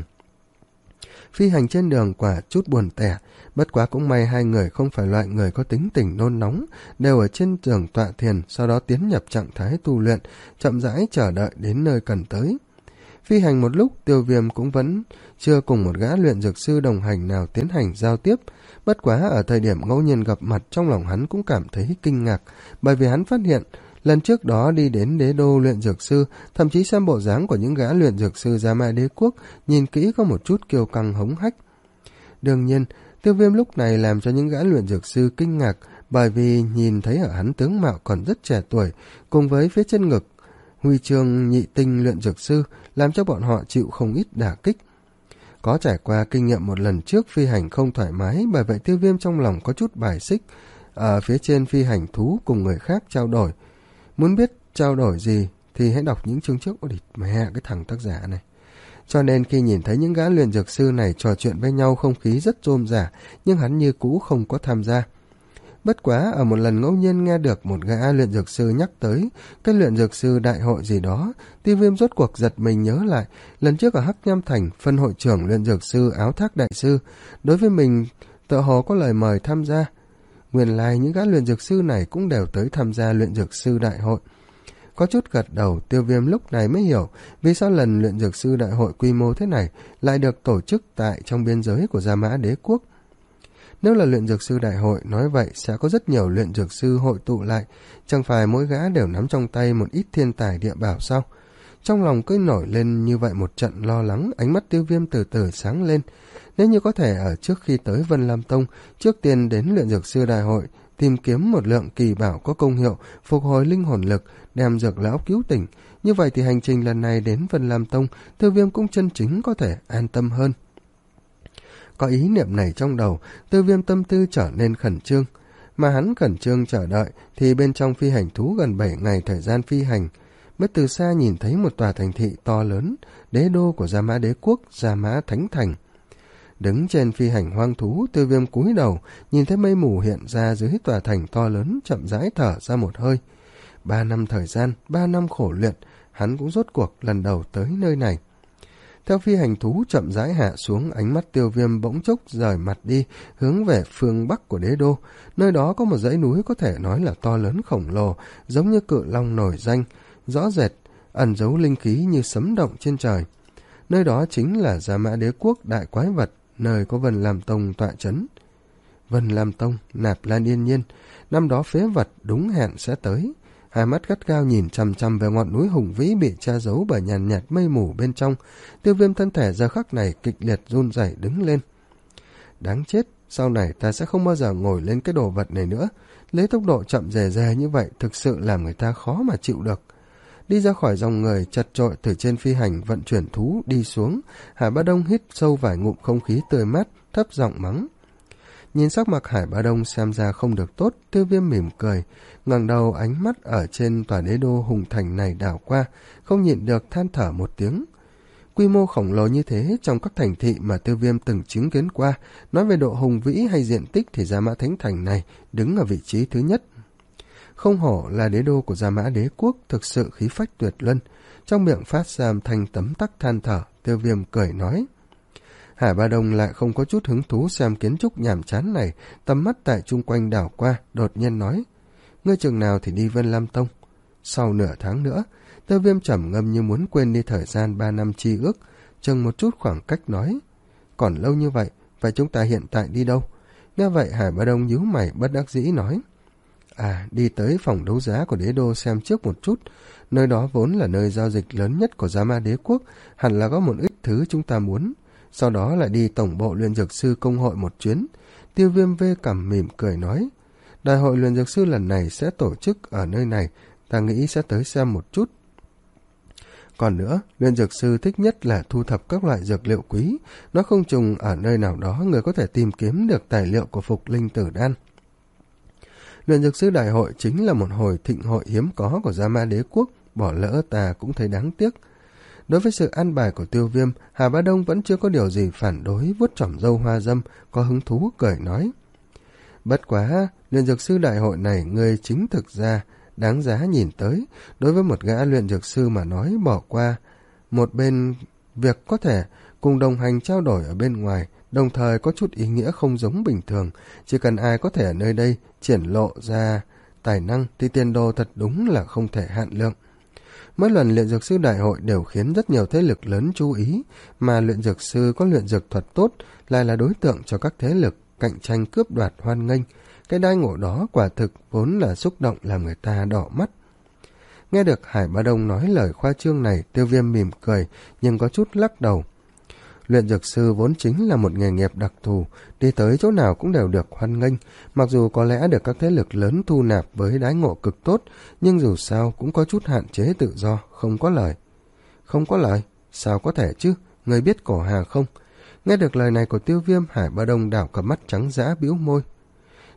Phi hành trên đường quả chút buồn tẻ, bất quá cũng may hai người không phải loại người có tính tình nôn nóng, đều ở trên giường tọa thiền, sau đó tiến nhập trạng thái tu luyện, chậm rãi chờ đợi đến nơi cần tới. Phi hành một lúc, Tiêu Viêm cũng vẫn chưa cùng một gã luyện dược sư đồng hành nào tiến hành giao tiếp, bất quá ở thời điểm ngẫu nhiên gặp mặt, trong lòng hắn cũng cảm thấy kinh ngạc, bởi vì hắn phát hiện lần trước đó đi đến đế đô luyện dược sư, thậm chí xem bộ dáng của những gã luyện dược sư Gia Mai Đế Quốc, nhìn kỹ có một chút kiêu căng hống hách. Đương nhiên, Tiêu Viêm lúc này làm cho những gã luyện dược sư kinh ngạc, bởi vì nhìn thấy ở hắn tướng mạo còn rất trẻ tuổi, cùng với phía chân ngực huy chương nhị tinh luyện dược sư, làm cho bọn họ chịu không ít đả kích. Có trải qua kinh nghiệm một lần trước phi hành không thoải mái, bởi vậy Tiêu Viêm trong lòng có chút bài xích. Ở phía trên phi hành thú cùng người khác trao đổi. Muốn biết trao đổi gì thì hãy đọc những chương trước. Ôi địt mẹ, cái thằng tác giả này. cho nên khi nhìn thấy những gã luyện dược sư này trò chuyện với nhau không khí rất rôm rả, nhưng hắn như cũ không có tham gia. Bất quá ở một lần ngẫu nhiên nghe được một gã luyện dược sư nhắc tới cái luyện dược sư đại hội gì đó, Tiêu Viêm rốt cuộc giật mình nhớ lại, lần trước ở Hắc Nham Thành, phân hội trưởng luyện dược sư Áo Thác đại sư đối với mình tựa hồ có lời mời tham gia. Nguyên lai những gã luyện dược sư này cũng đều tới tham gia luyện dược sư đại hội. Có chút gật đầu, Tiêu Viêm lúc này mới hiểu vì sao lần luyện dược sư đại hội quy mô thế này lại được tổ chức tại trong biên giới của Gia Mã Đế quốc. Nếu là luyện dược sư đại hội, nói vậy sẽ có rất nhiều luyện dược sư hội tụ lại, chẳng phải mỗi gã đều nắm trong tay một ít thiên tài địa bảo sao? Trong lòng cứ nổi lên như vậy một trận lo lắng, ánh mắt Tiêu Viêm từ từ sáng lên. Nếu như có thể ở trước khi tới Vân Lam Tông, trước tiên đến luyện dược sư đại hội, tìm kiếm một lượng kỳ bảo có công hiệu phục hồi linh hồn lực, đem dược lão cứu tỉnh, như vậy thì hành trình lần này đến Vân Lam Tông, Tiêu Viêm cũng chân chính có thể an tâm hơn. Có ý niệm này trong đầu, Tiêu Viêm tâm tư trở nên khẩn trương. Mà hắn khẩn trương chờ đợi thì bên trong phi hành thú gần bảy ngày thời gian phi hành, mới từ xa nhìn thấy một tòa thành thị to lớn, đế đô của Gia Mã Đế quốc, Gia Mã Thánh Thành. Đứng trên phi hành hoang thú, Tiêu Viêm cúi đầu, nhìn thấy mây mù hiện ra dưới tòa thành to lớn, chậm rãi thở ra một hơi. Ba năm thời gian, ba năm khổ luyện, hắn cũng rốt cuộc lần đầu tới nơi này. Theo phi hành thú chậm rãi hạ xuống, ánh mắt Tiêu Viêm bỗng chốc rời mặt đi, hướng về phương bắc của đế đô. Nơi đó có một dãy núi có thể nói là to lớn khổng lồ, giống như cự long nổi danh, rõ rệt, ẩn giấu linh khí như sấm động trên trời. Nơi đó chính là Gia Mã Đế quốc đại quái vật, nơi có Vân Lam Tông tọa chấn. Vân Lam Tông, Nạp Lan Yên Nhiên, năm đó phế vật đúng hẹn sẽ tới. Hai mắt gắt gao nhìn chằm chằm về ngọn núi hùng vĩ bị che giấu bởi nhàn nhạt mây mù bên trong. Tiêu Viêm thân thể giờ khắc này kịch liệt run rẩy đứng lên. Đáng chết, sau này ta sẽ không bao giờ ngồi lên cái đồ vật này nữa. Lấy tốc độ chậm rè rè như vậy thực sự làm người ta khó mà chịu được. Đi ra khỏi dòng người chật chội từ trên phi hành vận chuyển thú đi xuống, Hải Ba Đông hít sâu vài ngụm không khí tươi mát, thấp giọng mắng. Nhìn sắc mặt Hải Ba Đông xem ra không được tốt, Tiêu Viêm mỉm cười, ngẩng đầu ánh mắt ở trên tòa đế đô hùng thành này đảo qua, không nhịn được than thở một tiếng. Quy mô khổng lồ như thế trong các thành thị mà Tiêu Viêm từng chứng kiến qua, nói về độ hùng vĩ hay diện tích thì Gia Mã Thánh Thành này đứng ở vị trí thứ nhất. Không hổ là đế đô của Gia Mã Đế quốc, thực sự khí phách tuyệt luân. Trong miệng phát ra thanh tấm tắc than thở, Tiêu Viêm cười nói. Hải Ba Đông lại không có chút hứng thú xem kiến trúc nhàm chán này, tầm mắt tại chung quanh đảo qua, đột nhiên nói. Ngươi chừng nào thì đi Vân Lam Tông? Sau nửa tháng nữa. Tiêu Viêm trầm ngâm như muốn quên đi thời gian ba năm chi ước, chừng một chút khoảng cách nói. Còn lâu như vậy, vậy chúng ta hiện tại đi đâu? Nghe vậy Hải Ba Đông nhíu mày bất đắc dĩ nói. À, đi tới phòng đấu giá của đế đô xem trước một chút. Nơi đó vốn là nơi giao dịch lớn nhất của Gia Mã Đế quốc, hẳn là có một ít thứ chúng ta muốn. Sau đó lại đi tổng bộ luyện dược sư công hội một chuyến. Tiêu Viêm vê cằm mỉm cười nói. Đại hội luyện dược sư lần này sẽ tổ chức ở nơi này, ta nghĩ sẽ tới xem một chút. Còn nữa, luyện dược sư thích nhất là thu thập các loại dược liệu quý. Nó không chừng ở nơi nào đó người có thể tìm kiếm được tài liệu của Phục Linh Tử Đan. Luyện dược sư đại hội chính là một hồi thịnh hội hiếm có của Gia Mã Đế quốc, bỏ lỡ ta cũng thấy đáng tiếc. Đối với sự an bài của Tiêu Viêm, Hà Bá Đông vẫn chưa có điều gì phản đối, vuốt trỏm râu hoa dâm, có hứng thú cười nói. Bất quá, luyện dược sư đại hội này người chính thực ra đáng giá nhìn tới. Đối với một gã luyện dược sư mà nói bỏ qua một bên việc có thể cùng đồng hành trao đổi ở bên ngoài, đồng thời có chút ý nghĩa không giống bình thường. Chỉ cần ai có thể ở nơi đây triển lộ ra tài năng thì tiền đồ thật đúng là không thể hạn lượng. Mỗi lần luyện dược sư đại hội đều khiến rất nhiều thế lực lớn chú ý, mà luyện dược sư có luyện dược thuật tốt lại là đối tượng cho các thế lực cạnh tranh cướp đoạt hoan nghênh. Cái đai ngộ đó quả thực vốn là xúc động làm người ta đỏ mắt. Nghe được Hải Bá Đông nói lời khoa trương này, Tiêu Viêm mỉm cười nhưng có chút lắc đầu. Luyện dược sư vốn chính là một nghề nghiệp đặc thù, đi tới chỗ nào cũng đều được hoan nghênh, mặc dù có lẽ được các thế lực lớn thu nạp với đãi ngộ cực tốt, nhưng dù sao cũng có chút hạn chế tự do, không có lời. Không có lời? Sao có thể chứ? Người biết cổ hà không? Nghe được lời này của Tiêu Viêm, Hải Bá Đông đảo cặp mắt trắng dã bĩu môi.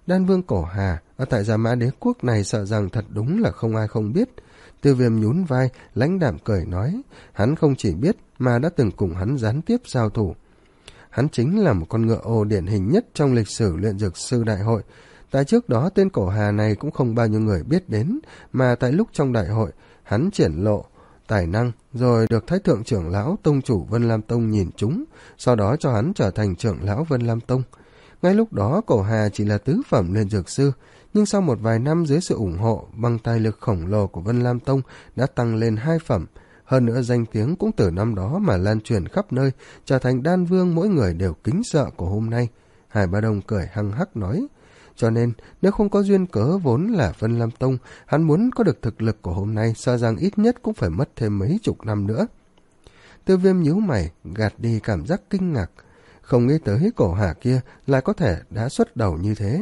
Đan vương Cổ Hà ở tại Gia Mã Đế quốc này sợ rằng thật đúng là không ai không biết. Tiêu Viêm nhún vai, lãnh đạm cười nói, hắn không chỉ biết mà đã từng cùng hắn gián tiếp giao thủ. Hắn chính là một con ngựa ô điển hình nhất trong lịch sử luyện dược sư đại hội. Tại trước đó tên Cổ Hà này cũng không bao nhiêu người biết đến, mà tại lúc trong đại hội, hắn triển lộ tài năng, rồi được Thái thượng trưởng lão tông chủ Vân Lam Tông nhìn trúng, sau đó cho hắn trở thành trưởng lão Vân Lam Tông. Ngay lúc đó Cổ Hà chỉ là tứ phẩm luyện dược sư, nhưng sau một vài năm dưới sự ủng hộ bằng tài lực khổng lồ của Vân Lam Tông đã tăng lên hai phẩm. Hơn nữa danh tiếng cũng từ năm đó mà lan truyền khắp nơi, trở thành đan vương mỗi người đều kính sợ của hôm nay. Hải Ba Đông cười hăng hắc nói, cho nên nếu không có duyên cớ vốn là Vân Lam Tông, hắn muốn có được thực lực của hôm nay sợ rằng ít nhất cũng phải mất thêm mấy chục năm nữa. Tiêu Viêm nhíu mày, gạt đi cảm giác kinh ngạc, không nghĩ tới Cổ Hà kia lại có thể đã xuất đầu như thế.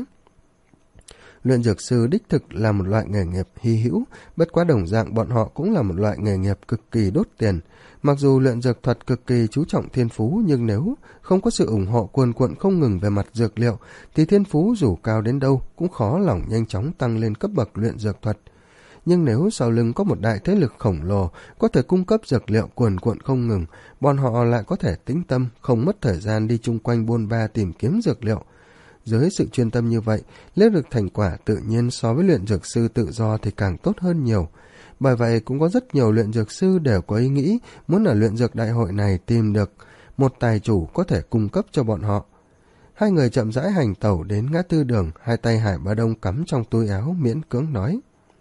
Luyện dược sư đích thực là một loại nghề nghiệp hy hữu, bất quá đồng dạng bọn họ cũng là một loại nghề nghiệp cực kỳ đốt tiền. Mặc dù luyện dược thuật cực kỳ chú trọng thiên phú, nhưng nếu không có sự ủng hộ cuồn cuộn không ngừng về mặt dược liệu, thì thiên phú dù cao đến đâu cũng khó lòng nhanh chóng tăng lên cấp bậc luyện dược thuật. Nhưng nếu sau lưng có một đại thế lực khổng lồ có thể cung cấp dược liệu cuồn cuộn không ngừng, bọn họ lại có thể tĩnh tâm, không mất thời gian đi chung quanh buôn ba tìm kiếm dược liệu. Dưới sự chuyên tâm như vậy, lấy được thành quả tự nhiên so với luyện dược sư tự do thì càng tốt hơn nhiều. Bởi vậy cũng có rất nhiều luyện dược sư đều có ý nghĩ muốn ở luyện dược đại hội này tìm được một tài chủ có thể cung cấp cho bọn họ. Hai người chậm rãi hành tẩu đến ngã tư đường, hai tay Hải Ba Đông cắm trong túi áo miễn cưỡng nói,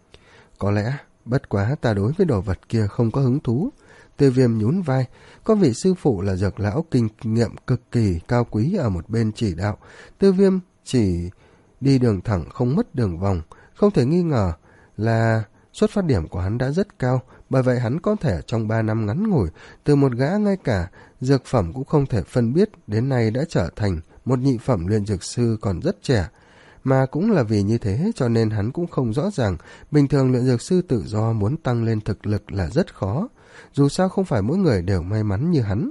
có lẽ bất quá ta đối với đồ vật kia không có hứng thú. Tiêu Viêm nhún vai, có vị sư phụ là dược lão kinh nghiệm cực kỳ cao quý ở một bên chỉ đạo. Tiêu Viêm chỉ đi đường thẳng không mất đường vòng, không thể nghi ngờ là xuất phát điểm của hắn đã rất cao, bởi vậy hắn có thể trong ba năm ngắn ngủi, từ một gã ngay cả dược phẩm cũng không thể phân biết, đến nay đã trở thành một nhị phẩm luyện dược sư còn rất trẻ. Mà cũng là vì như thế cho nên hắn cũng không rõ ràng, bình thường luyện dược sư tự do muốn tăng lên thực lực là rất khó, dù sao không phải mỗi người đều may mắn như hắn.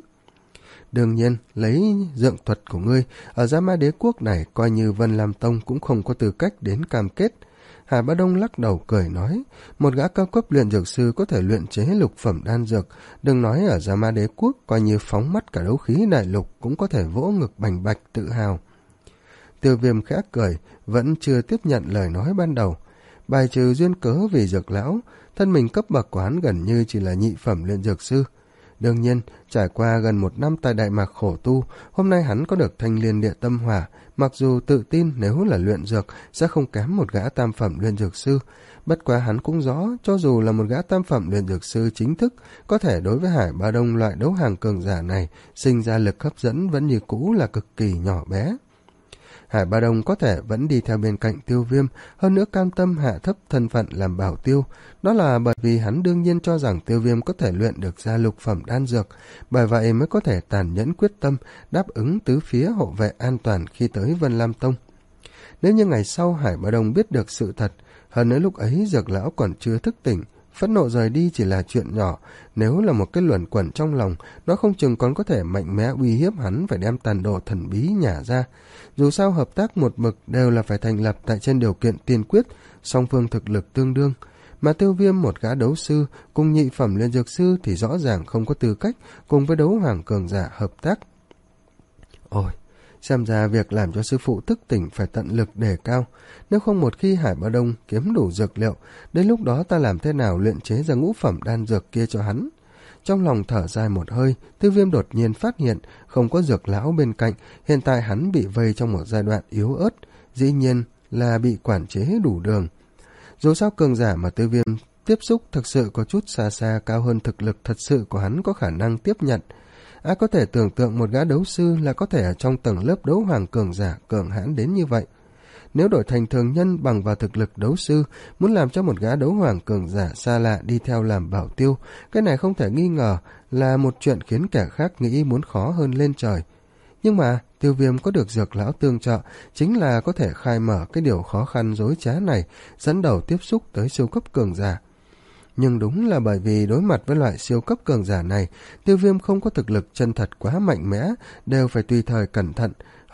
Đương nhiên, lấy dượng thuật của ngươi, ở Gia Ma Đế quốc này coi như Vân Lam Tông cũng không có tư cách đến cam kết. Hải Bá Đông lắc đầu cười nói, một gã cao cấp luyện dược sư có thể luyện chế lục phẩm đan dược, đừng nói ở Gia Ma Đế quốc, coi như phóng mắt cả đấu khí đại lục cũng có thể vỗ ngực bành bạch tự hào. Tiêu Viêm khẽ cười, vẫn chưa tiếp nhận lời nói ban đầu. Bài trừ duyên cớ vì dược lão, thân mình cấp bậc của hắn gần như chỉ là nhị phẩm luyện dược sư. Đương nhiên, trải qua gần một năm tại Đại Mạc khổ tu, hôm nay hắn có được Thanh Liên Địa Tâm Hỏa, mặc dù tự tin nếu là luyện dược sẽ không kém một gã tam phẩm luyện dược sư. Bất quá hắn cũng rõ, cho dù là một gã tam phẩm luyện dược sư chính thức, có thể đối với Hải Ba Đông loại đấu hàng cường giả này, sinh ra lực hấp dẫn vẫn như cũ là cực kỳ nhỏ bé. Hải Ba Đông có thể vẫn đi theo bên cạnh Tiêu Viêm, hơn nữa cam tâm hạ thấp thân phận làm bảo tiêu. Đó là bởi vì hắn đương nhiên cho rằng Tiêu Viêm có thể luyện được ra lục phẩm đan dược, bởi vậy mới có thể tàn nhẫn quyết tâm đáp ứng tứ phía hộ vệ an toàn khi tới Vân Lam Tông. Nếu như ngày sau Hải Ba Đông biết được sự thật, hơn nữa lúc ấy dược lão còn chưa thức tỉnh, phẫn nộ rời đi chỉ là chuyện nhỏ, nếu là một cái luẩn quẩn trong lòng, nó không chừng còn có thể mạnh mẽ uy hiếp hắn phải đem tàn đồ thần bí nhả ra. Dù sao hợp tác một mực đều là phải thành lập tại trên điều kiện tiên quyết, song phương thực lực tương đương, mà Tiêu Viêm một gã đấu sư cùng nhị phẩm luyện dược sư thì rõ ràng không có tư cách cùng với đấu hoàng cường giả hợp tác. Ôi, xem ra việc làm cho sư phụ thức tỉnh phải tận lực đề cao, nếu không một khi Hải Ba Đông kiếm đủ dược liệu, đến lúc đó ta làm thế nào luyện chế ra ngũ phẩm đan dược kia cho hắn. Trong lòng thở dài một hơi, Tiêu Viêm đột nhiên phát hiện không có dược lão bên cạnh, hiện tại hắn bị vây trong một giai đoạn yếu ớt, dĩ nhiên là bị quản chế đủ đường. Dù sao cường giả mà Tiêu Viêm tiếp xúc thực sự có chút xa xa cao hơn thực lực thật sự của hắn có khả năng tiếp nhận. Ai có thể tưởng tượng một gã đấu sư là có thể ở trong tầng lớp đấu hoàng cường giả cường hãn đến như vậy. Nếu đổi thành thường nhân bằng vào thực lực đấu sư, muốn làm cho một gã đấu hoàng cường giả xa lạ đi theo làm bảo tiêu, cái này không thể nghi ngờ là một chuyện khiến kẻ khác nghĩ muốn khó hơn lên trời. Nhưng mà Tiêu Viêm có được dược lão tương trợ, chính là có thể khai mở cái điều khó khăn dối trá này, dẫn đầu tiếp xúc tới siêu cấp cường giả. Nhưng đúng là bởi vì đối mặt với loại siêu cấp cường giả này, Tiêu Viêm không có thực lực chân thật quá mạnh mẽ, đều phải tùy thời cẩn thận.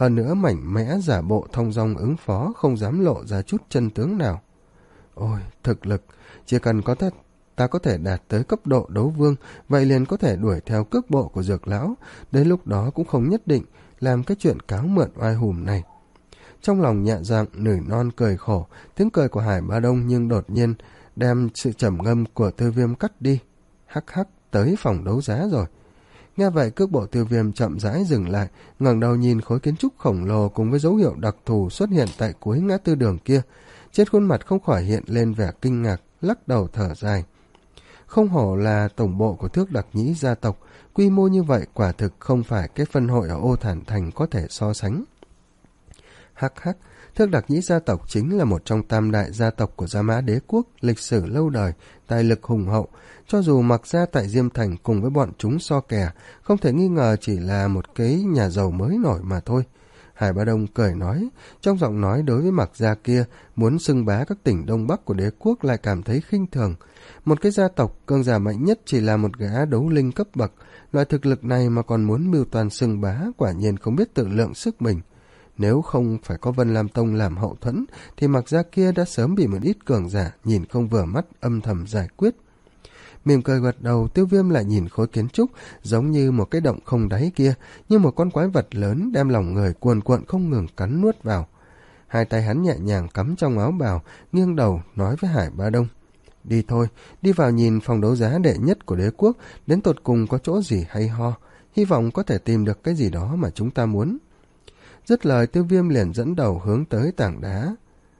hơn nữa mảnh mẽ giả bộ thong dong ứng phó, không dám lộ ra chút chân tướng nào. Ôi, thực lực, chỉ cần có ta, ta có thể đạt tới cấp độ đấu vương, vậy liền có thể đuổi theo cước bộ của Dược lão, đến lúc đó cũng không nhất định làm cái chuyện cáo mượn oai hùm này. Trong lòng nhẹ dạng nửi non cười khổ, tiếng cười của Hải Ba Đông nhưng đột nhiên đem sự trầm ngâm của Tiêu Viêm cắt đi. Hắc hắc, tới phòng đấu giá rồi. Nghe vậy cước bộ Tiêu Viêm chậm rãi dừng lại, ngẩng đầu nhìn khối kiến trúc khổng lồ cùng với dấu hiệu đặc thù xuất hiện tại cuối ngã tư đường kia. Trên khuôn mặt không khỏi hiện lên vẻ kinh ngạc, lắc đầu thở dài. Không hổ là tổng bộ của Thước Đặc Nhĩ gia tộc, quy mô như vậy quả thực không phải cái phân hội ở Ô Thản Thành có thể so sánh. Hắc hắc, Thước Đặc Nhĩ gia tộc chính là một trong tam đại gia tộc của Gia Mã Đế quốc, lịch sử lâu đời, tài lực hùng hậu. Cho dù mặc ra tại Diêm Thành cùng với bọn chúng so kè, không thể nghi ngờ chỉ là một cái nhà giàu mới nổi mà thôi. Hải Ba Đông cười nói, trong giọng nói đối với mặc gia kia muốn xưng bá các tỉnh Đông Bắc của đế quốc lại cảm thấy khinh thường. Một cái gia tộc cường giả mạnh nhất chỉ là một gã đấu linh cấp bậc, loại thực lực này mà còn muốn mưu toàn xưng bá quả nhiên không biết tự lượng sức mình. Nếu không phải có Vân Lam Tông làm hậu thuẫn thì mặc gia kia đã sớm bị một ít cường giả nhìn không vừa mắt âm thầm giải quyết. Mỉm cười gật đầu, Tiêu Viêm lại nhìn khối kiến trúc giống như một cái động không đáy kia, như một con quái vật lớn đem lòng người cuồn cuộn không ngừng cắn nuốt vào. Hai tay hắn nhẹ nhàng cắm trong áo bào, nghiêng đầu nói với Hải Ba Đông, đi thôi, đi vào nhìn phòng đấu giá đệ nhất của đế quốc, đến tột cùng có chỗ gì hay ho, hy vọng có thể tìm được cái gì đó mà chúng ta muốn. Dứt lời, Tiêu Viêm liền dẫn đầu hướng tới tảng đá.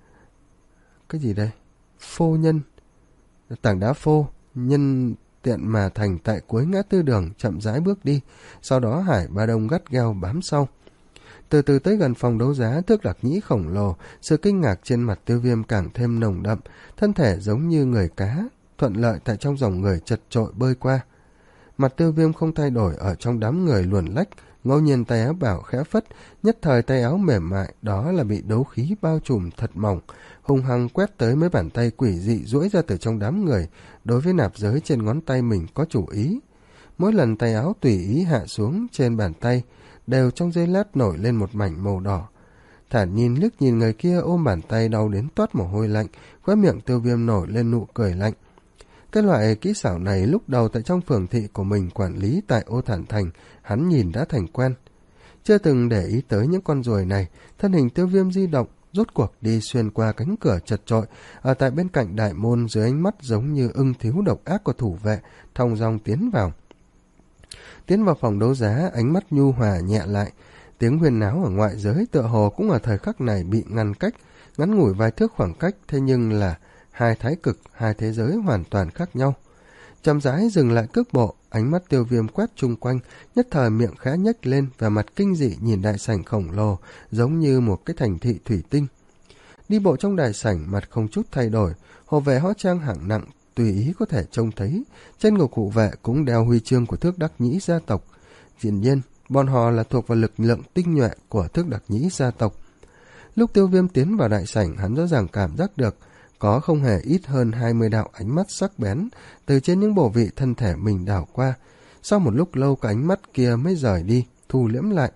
Cái gì đây? Phô nhân. Tảng đá phô, nhân tiện mà thành tại cuối ngã tư đường, chậm rãi bước đi. Sau đó Hải Ba Đông gắt gao bám sau. Từ từ tới gần phòng đấu giá Thước Đặc Nhĩ khổng lồ, sự kinh ngạc trên mặt Tiêu Viêm càng thêm nồng đậm, thân thể giống như người cá, thuận lợi tại trong dòng người chật chội bơi qua. Mặt Tiêu Viêm không thay đổi ở trong đám người luồn lách, ngẫu nhiên tay áo bảo khẽ phất, nhất thời tay áo mềm mại đó là bị đấu khí bao trùm thật mỏng, hung hăng quét tới mấy bàn tay quỷ dị duỗi ra từ trong đám người. Đối với nạp giới trên ngón tay mình có chủ ý, mỗi lần tay áo tùy ý hạ xuống trên bàn tay đều trong giây lát nổi lên một mảnh màu đỏ. Thản nhìn liếc nhìn người kia ôm bàn tay đau đến toát mồ hôi lạnh, khóe miệng Tiêu Viêm nổi lên nụ cười lạnh. Cái loại kỹ xảo này lúc đầu tại trong phường thị của mình quản lý tại Ô Thản Thành, hắn nhìn đã thành quen. Chưa từng để ý tới những con ruồi này, thân hình Tiêu Viêm di động, rốt cuộc đi xuyên qua cánh cửa chật chội, ở tại bên cạnh đại môn dưới ánh mắt giống như ưng thiếu độc ác của thủ vệ, thong dong tiến vào. Tiến vào phòng đấu giá, ánh mắt nhu hòa nhẹ lại, tiếng huyên náo ở ngoại giới tựa hồ cũng ở thời khắc này bị ngăn cách, ngắn ngủi vài thước khoảng cách, thế nhưng là hai thái cực, hai thế giới hoàn toàn khác nhau. Chậm rãi dừng lại cước bộ, ánh mắt Tiêu Viêm quét chung quanh, nhất thời miệng khẽ nhếch lên và mặt kinh dị nhìn đại sảnh khổng lồ, giống như một cái thành thị thủy tinh. Đi bộ trong đại sảnh, mặt không chút thay đổi, hộ vệ hóa trang hạng nặng tùy ý có thể trông thấy, trên ngực hộ vệ cũng đeo huy chương của Thước Đắc Nhĩ gia tộc. Dĩ nhiên, bọn họ là thuộc vào lực lượng tinh nhuệ của Thước Đắc Nhĩ gia tộc. Lúc Tiêu Viêm tiến vào đại sảnh, hắn rõ ràng cảm giác được có không hề ít hơn hai mươi đạo ánh mắt sắc bén từ trên những bộ vị thân thể mình đảo qua. Sau một lúc lâu, cái ánh mắt kia mới rời đi, thu liễm lại.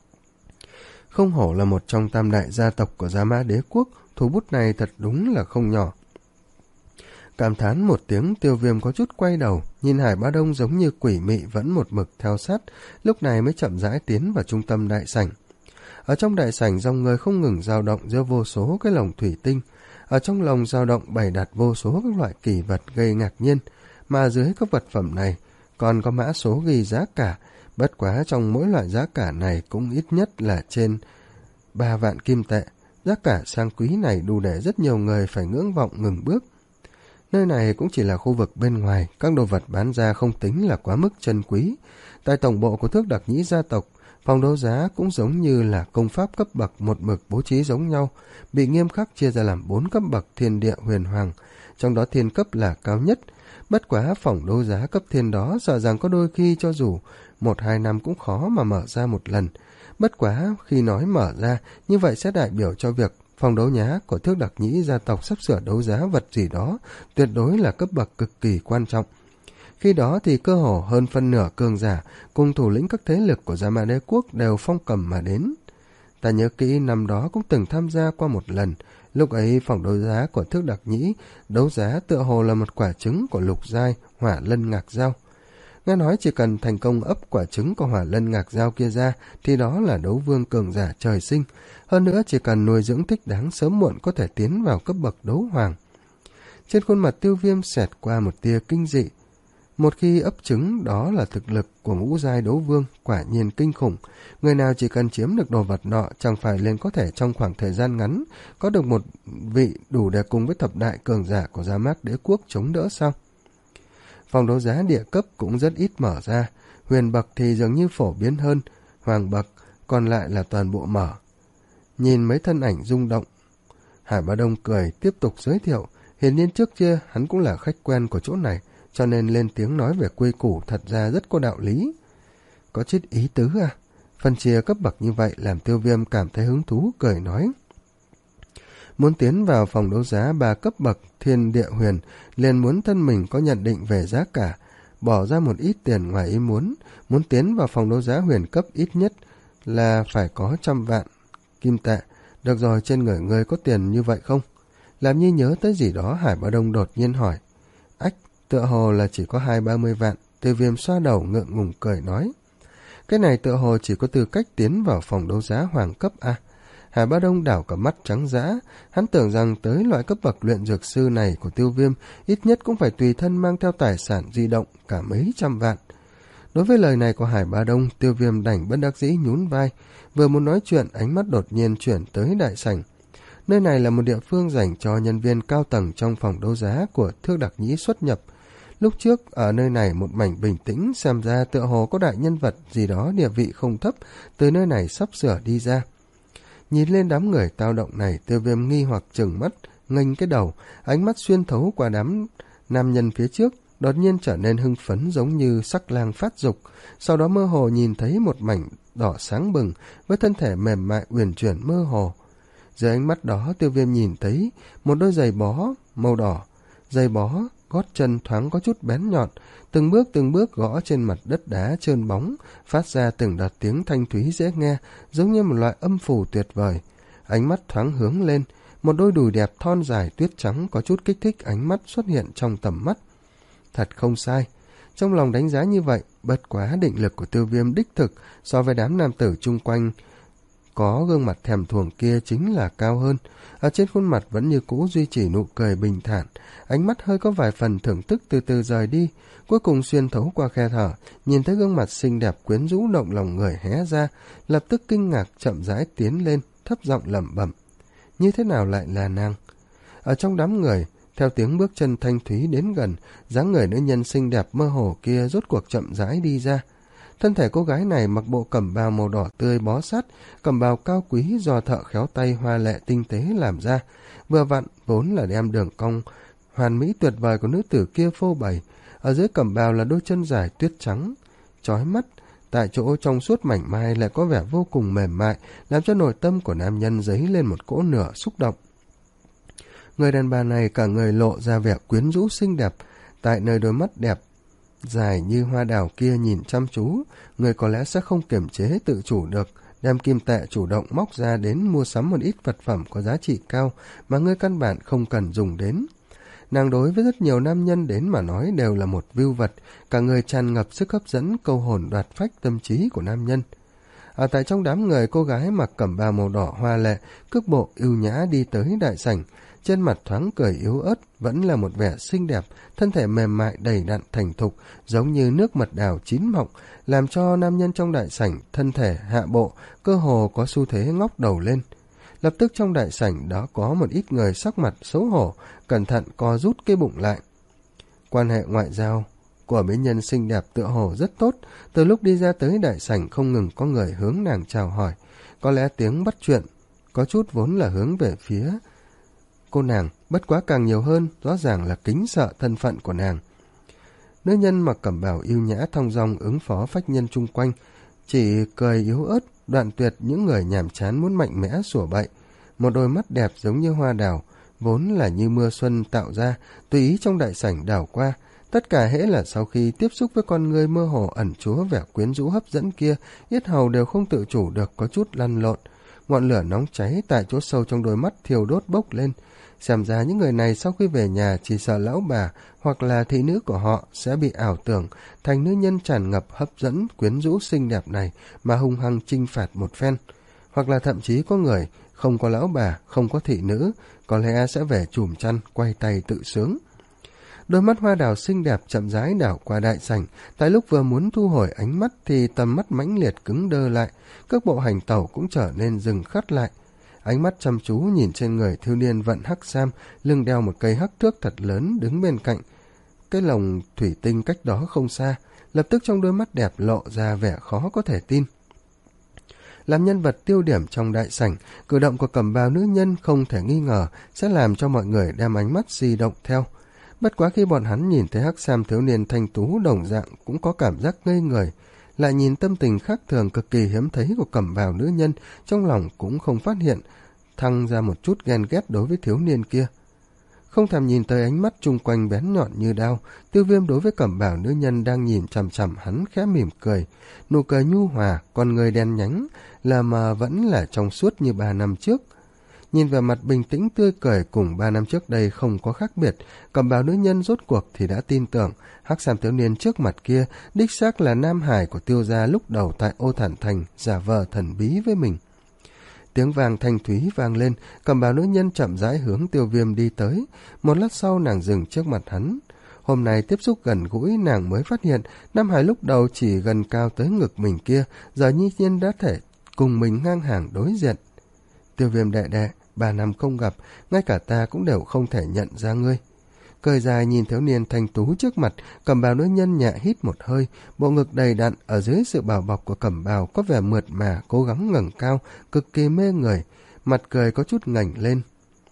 Không hổ là một trong tam đại gia tộc của Gia Mã Đế quốc, thủ bút này thật đúng là không nhỏ. Cảm thán một tiếng, Tiêu Viêm có chút quay đầu, nhìn Hải Ba Đông giống như quỷ mị vẫn một mực theo sát, lúc này mới chậm rãi tiến vào trung tâm đại sảnh. Ở trong đại sảnh, dòng người không ngừng dao động giữa vô số cái lồng thủy tinh. Ở trong lồng dao động bày đặt vô số các loại kỳ vật gây ngạc nhiên, mà dưới các vật phẩm này còn có mã số ghi giá cả, bất quá trong mỗi loại giá cả này cũng ít nhất là trên ba vạn kim tệ. Giá cả sang quý này đủ để rất nhiều người phải ngưỡng vọng ngừng bước. Nơi này cũng chỉ là khu vực bên ngoài, các đồ vật bán ra không tính là quá mức chân quý. Tại tổng bộ của Thước Đặc Nhĩ gia tộc, phòng đấu giá cũng giống như là công pháp cấp bậc một mực bố trí giống nhau, bị nghiêm khắc chia ra làm bốn cấp bậc thiên địa huyền hoàng, trong đó thiên cấp là cao nhất. Bất quá phòng đấu giá cấp thiên đó sợ rằng có đôi khi cho dù một hai năm cũng khó mà mở ra một lần. Bất quá khi nói mở ra, như vậy sẽ đại biểu cho việc phòng đấu giá của Thước Đặc Nhĩ gia tộc sắp sửa đấu giá vật gì đó, tuyệt đối là cấp bậc cực kỳ quan trọng. Khi đó thì cơ hồ hơn phân nửa cường giả cùng thủ lĩnh các thế lực của Gia Mã Đế quốc đều phong cầm mà đến. Ta nhớ kỹ năm đó cũng từng tham gia qua một lần. Lúc ấy phòng đấu giá của Thước Đặc Nhĩ đấu giá tựa hồ là một quả trứng của lục giai hỏa lân ngạc dao. Nghe nói chỉ cần thành công ấp quả trứng của hỏa lân ngạc dao kia ra thì đó là đấu vương cường giả trời sinh. Hơn nữa chỉ cần nuôi dưỡng thích đáng, sớm muộn có thể tiến vào cấp bậc đấu hoàng. Trên khuôn mặt Tiêu Viêm xẹt qua một tia kinh dị. Một khi ấp trứng, đó là thực lực của ngũ giai đấu vương, quả nhiên kinh khủng. Người nào chỉ cần chiếm được đồ vật nọ, chẳng phải liền có thể trong khoảng thời gian ngắn có được một vị đủ để cùng với thập đại cường giả của Gia Mác Đế quốc chống đỡ sao? Phòng đấu giá địa cấp cũng rất ít mở ra, huyền bậc thì dường như phổ biến hơn, hoàng bậc còn lại là toàn bộ mở. Nhìn mấy thân ảnh rung động, Hải Bá Đông cười tiếp tục giới thiệu. Hiển nhiên trước kia hắn cũng là khách quen của chỗ này, cho nên lên tiếng nói về quy củ thật ra rất có đạo lý. Có chút ý tứ à? Phân chia cấp bậc như vậy làm Tiêu Viêm cảm thấy hứng thú, cười nói. Muốn tiến vào phòng đấu giá ba cấp bậc thiên địa huyền, liền muốn thân mình có nhận định về giá cả, bỏ ra một ít tiền ngoài ý muốn. Muốn tiến vào phòng đấu giá huyền cấp ít nhất là phải có trăm vạn kim tệ. Được rồi, trên người ngươi có tiền như vậy không? Làm như nhớ tới gì đó, Hải Bá Đông đột nhiên hỏi. Ách, tựa hồ là chỉ có hai ba mươi vạn. Tiêu Viêm xoa đầu ngượng ngùng cười nói. Cái này tựa hồ chỉ có tư cách tiến vào phòng đấu giá hoàng cấp à? Hải Bá Đông đảo cả mắt trắng dã, hắn tưởng rằng tới loại cấp bậc luyện dược sư này của Tiêu Viêm ít nhất cũng phải tùy thân mang theo tài sản di động cả mấy trăm vạn. Đối với lời này của Hải Bá Đông, Tiêu Viêm đành bất đắc dĩ nhún vai, vừa muốn nói chuyện ánh mắt đột nhiên chuyển tới đại sảnh. Nơi này là một địa phương dành cho nhân viên cao tầng trong phòng đấu giá của Thước Đặc Nhĩ xuất nhập. Lúc trước ở nơi này một mảnh bình tĩnh, xem ra tựa hồ có đại nhân vật gì đó địa vị không thấp từ nơi này sắp sửa đi ra. Nhìn lên đám người tao động này, Tiêu Viêm nghi hoặc trừng mắt, nghênh cái đầu, ánh mắt xuyên thấu qua đám nam nhân phía trước, đột nhiên trở nên hưng phấn giống như sắc lang phát dục, sau đó mơ hồ nhìn thấy một mảnh đỏ sáng bừng với thân thể mềm mại uyển chuyển mơ hồ. Dưới ánh mắt đó, Tiêu Viêm nhìn thấy một đôi giày bó màu đỏ, giày bó gót chân thoáng có chút bén nhọn, từng bước từng bước gõ trên mặt đất đá trơn bóng, phát ra từng đợt tiếng thanh thúy dễ nghe, giống như một loại âm phù tuyệt vời. Ánh mắt thoáng hướng lên, một đôi đùi đẹp thon dài tuyết trắng có chút kích thích ánh mắt xuất hiện trong tầm mắt. Thật không sai. Trong lòng đánh giá như vậy, bất quá định lực của Tiêu Viêm đích thực so với đám nam tử chung quanh có gương mặt thèm thuồng kia chính là cao hơn. Ở trên khuôn mặt vẫn như cũ duy trì nụ cười bình thản, ánh mắt hơi có vài phần thưởng thức từ từ rời đi, cuối cùng xuyên thấu qua khe thở, nhìn thấy gương mặt xinh đẹp quyến rũ động lòng người hé ra, lập tức kinh ngạc chậm rãi tiến lên, thấp giọng lẩm bẩm. Như thế nào lại là nàng? Ở trong đám người, theo tiếng bước chân thanh thúy đến gần, dáng người nữ nhân xinh đẹp mơ hồ kia rốt cuộc chậm rãi đi ra. Thân thể cô gái này mặc bộ cẩm bào màu đỏ tươi bó sát, cẩm bào cao quý do thợ khéo tay hoa lệ tinh tế làm ra, vừa vặn vốn là đem đường cong hoàn mỹ tuyệt vời của nữ tử kia phô bày. Ở dưới cẩm bào là đôi chân dài tuyết trắng, chói mắt, tại chỗ trong suốt mảnh mai lại có vẻ vô cùng mềm mại, làm cho nội tâm của nam nhân dấy lên một cỗ nửa xúc động. Người đàn bà này cả người lộ ra vẻ quyến rũ xinh đẹp, tại nơi đôi mắt đẹp dài như hoa đào kia nhìn chăm chú, người có lẽ sẽ không kiềm chế tự chủ được, đem kim tệ chủ động móc ra đến mua sắm một ít vật phẩm có giá trị cao mà người căn bản không cần dùng đến. Nàng đối với rất nhiều nam nhân đến mà nói đều là một vưu vật, cả người tràn ngập sức hấp dẫn, câu hồn đoạt phách tâm trí của nam nhân. Ở tại trong đám người, cô gái mặc cẩm bào màu đỏ hoa lệ, cước bộ ưu nhã đi tới đại sảnh, trên mặt thoáng cười yếu ớt, vẫn là một vẻ xinh đẹp, thân thể mềm mại đầy đặn thành thục, giống như nước mật đào chín mọng, làm cho nam nhân trong đại sảnh thân thể hạ bộ, cơ hồ có xu thế ngóc đầu lên. Lập tức trong đại sảnh đó có một ít người sắc mặt xấu hổ, cẩn thận co rút cái bụng lại. Quan hệ ngoại giao của mỹ nhân xinh đẹp tựa hồ rất tốt, từ lúc đi ra tới đại sảnh không ngừng có người hướng nàng chào hỏi, có lẽ tiếng bắt chuyện có chút vốn là hướng về phía cô nàng, bất quá càng nhiều hơn rõ ràng là kính sợ thân phận của nàng. Nữ nhân mặc cẩm bào yêu nhã thong dong ứng phó phách nhân chung quanh, chỉ cười yếu ớt, đoạn tuyệt những người nhàm chán muốn mạnh mẽ sủa bậy. Một đôi mắt đẹp giống như hoa đào, vốn là như mưa xuân tạo ra, tùy ý trong đại sảnh đảo qua. Tất cả hễ là sau khi tiếp xúc với con người mơ hồ ẩn chứa vẻ quyến rũ hấp dẫn kia, yết hầu đều không tự chủ được có chút lăn lộn. ngọn lửa nóng cháy tại chỗ sâu trong đôi mắt thiêu đốt bốc lên. Xem ra những người này sau khi về nhà chỉ sợ lão bà hoặc là thị nữ của họ sẽ bị ảo tưởng thành nữ nhân tràn ngập hấp dẫn quyến rũ xinh đẹp này mà hung hăng chinh phạt một phen. Hoặc là thậm chí có người không có lão bà, không có thị nữ, có lẽ sẽ về chùm chăn, quay tay tự sướng. Đôi mắt hoa đào xinh đẹp chậm rãi đảo qua đại sảnh, tại lúc vừa muốn thu hồi ánh mắt thì tầm mắt mãnh liệt cứng đơ lại, cước bộ hành tẩu cũng trở nên dừng khắt lại. Ánh mắt chăm chú nhìn trên người thiếu niên vận hắc sam, lưng đeo một cây hắc thước thật lớn đứng bên cạnh cái lồng thủy tinh cách đó không xa, lập tức trong đôi mắt đẹp lộ ra vẻ khó có thể tin. Làm nhân vật tiêu điểm trong đại sảnh, cử động của cẩm bào nữ nhân không thể nghi ngờ sẽ làm cho mọi người đem ánh mắt di động theo. Bất quá khi bọn hắn nhìn thấy hắc sam thiếu niên thanh tú đồng dạng cũng có cảm giác ngây người, lại nhìn tâm tình khác thường cực kỳ hiếm thấy của cẩm bào nữ nhân, trong lòng cũng không phát hiện thăng ra một chút ghen ghét đối với thiếu niên kia. Không thèm nhìn tới ánh mắt chung quanh bén nhọn như đao, Tiêu Viêm đối với cẩm bào nữ nhân đang nhìn chằm chằm hắn khẽ mỉm cười, nụ cười nhu hòa, con người đen nhánh là mà vẫn là trong suốt như ba năm trước. Nhìn về mặt bình tĩnh tươi cười cùng ba năm trước đây không có khác biệt, cẩm bào nữ nhân rốt cuộc thì đã tin tưởng hắc sam thiếu niên trước mặt kia đích xác là nam hải của Tiêu gia lúc đầu tại Ô Thản Thành giả vờ thần bí với mình. Tiếng vàng thanh thúy vang lên, cẩm bào nữ nhân chậm rãi hướng Tiêu Viêm đi tới. Một lát sau nàng dừng trước mặt hắn. Hôm nay tiếp xúc gần gũi, nàng mới phát hiện Nam Hải lúc đầu chỉ gần cao tới ngực mình kia, giờ nhi nhiên đã thể cùng mình ngang hàng đối diện. Tiêu Viêm đệ đệ, ba năm không gặp, ngay cả ta cũng đều không thể nhận ra ngươi. Cười dài nhìn thiếu niên thanh tú trước mặt, cẩm bào nữ nhân nhẹ hít một hơi, bộ ngực đầy đặn ở dưới sự bảo bọc của cẩm bào có vẻ mượt mà, cố gắng ngẩng cao, cực kỳ mê người, mặt cười có chút ngẩng lên.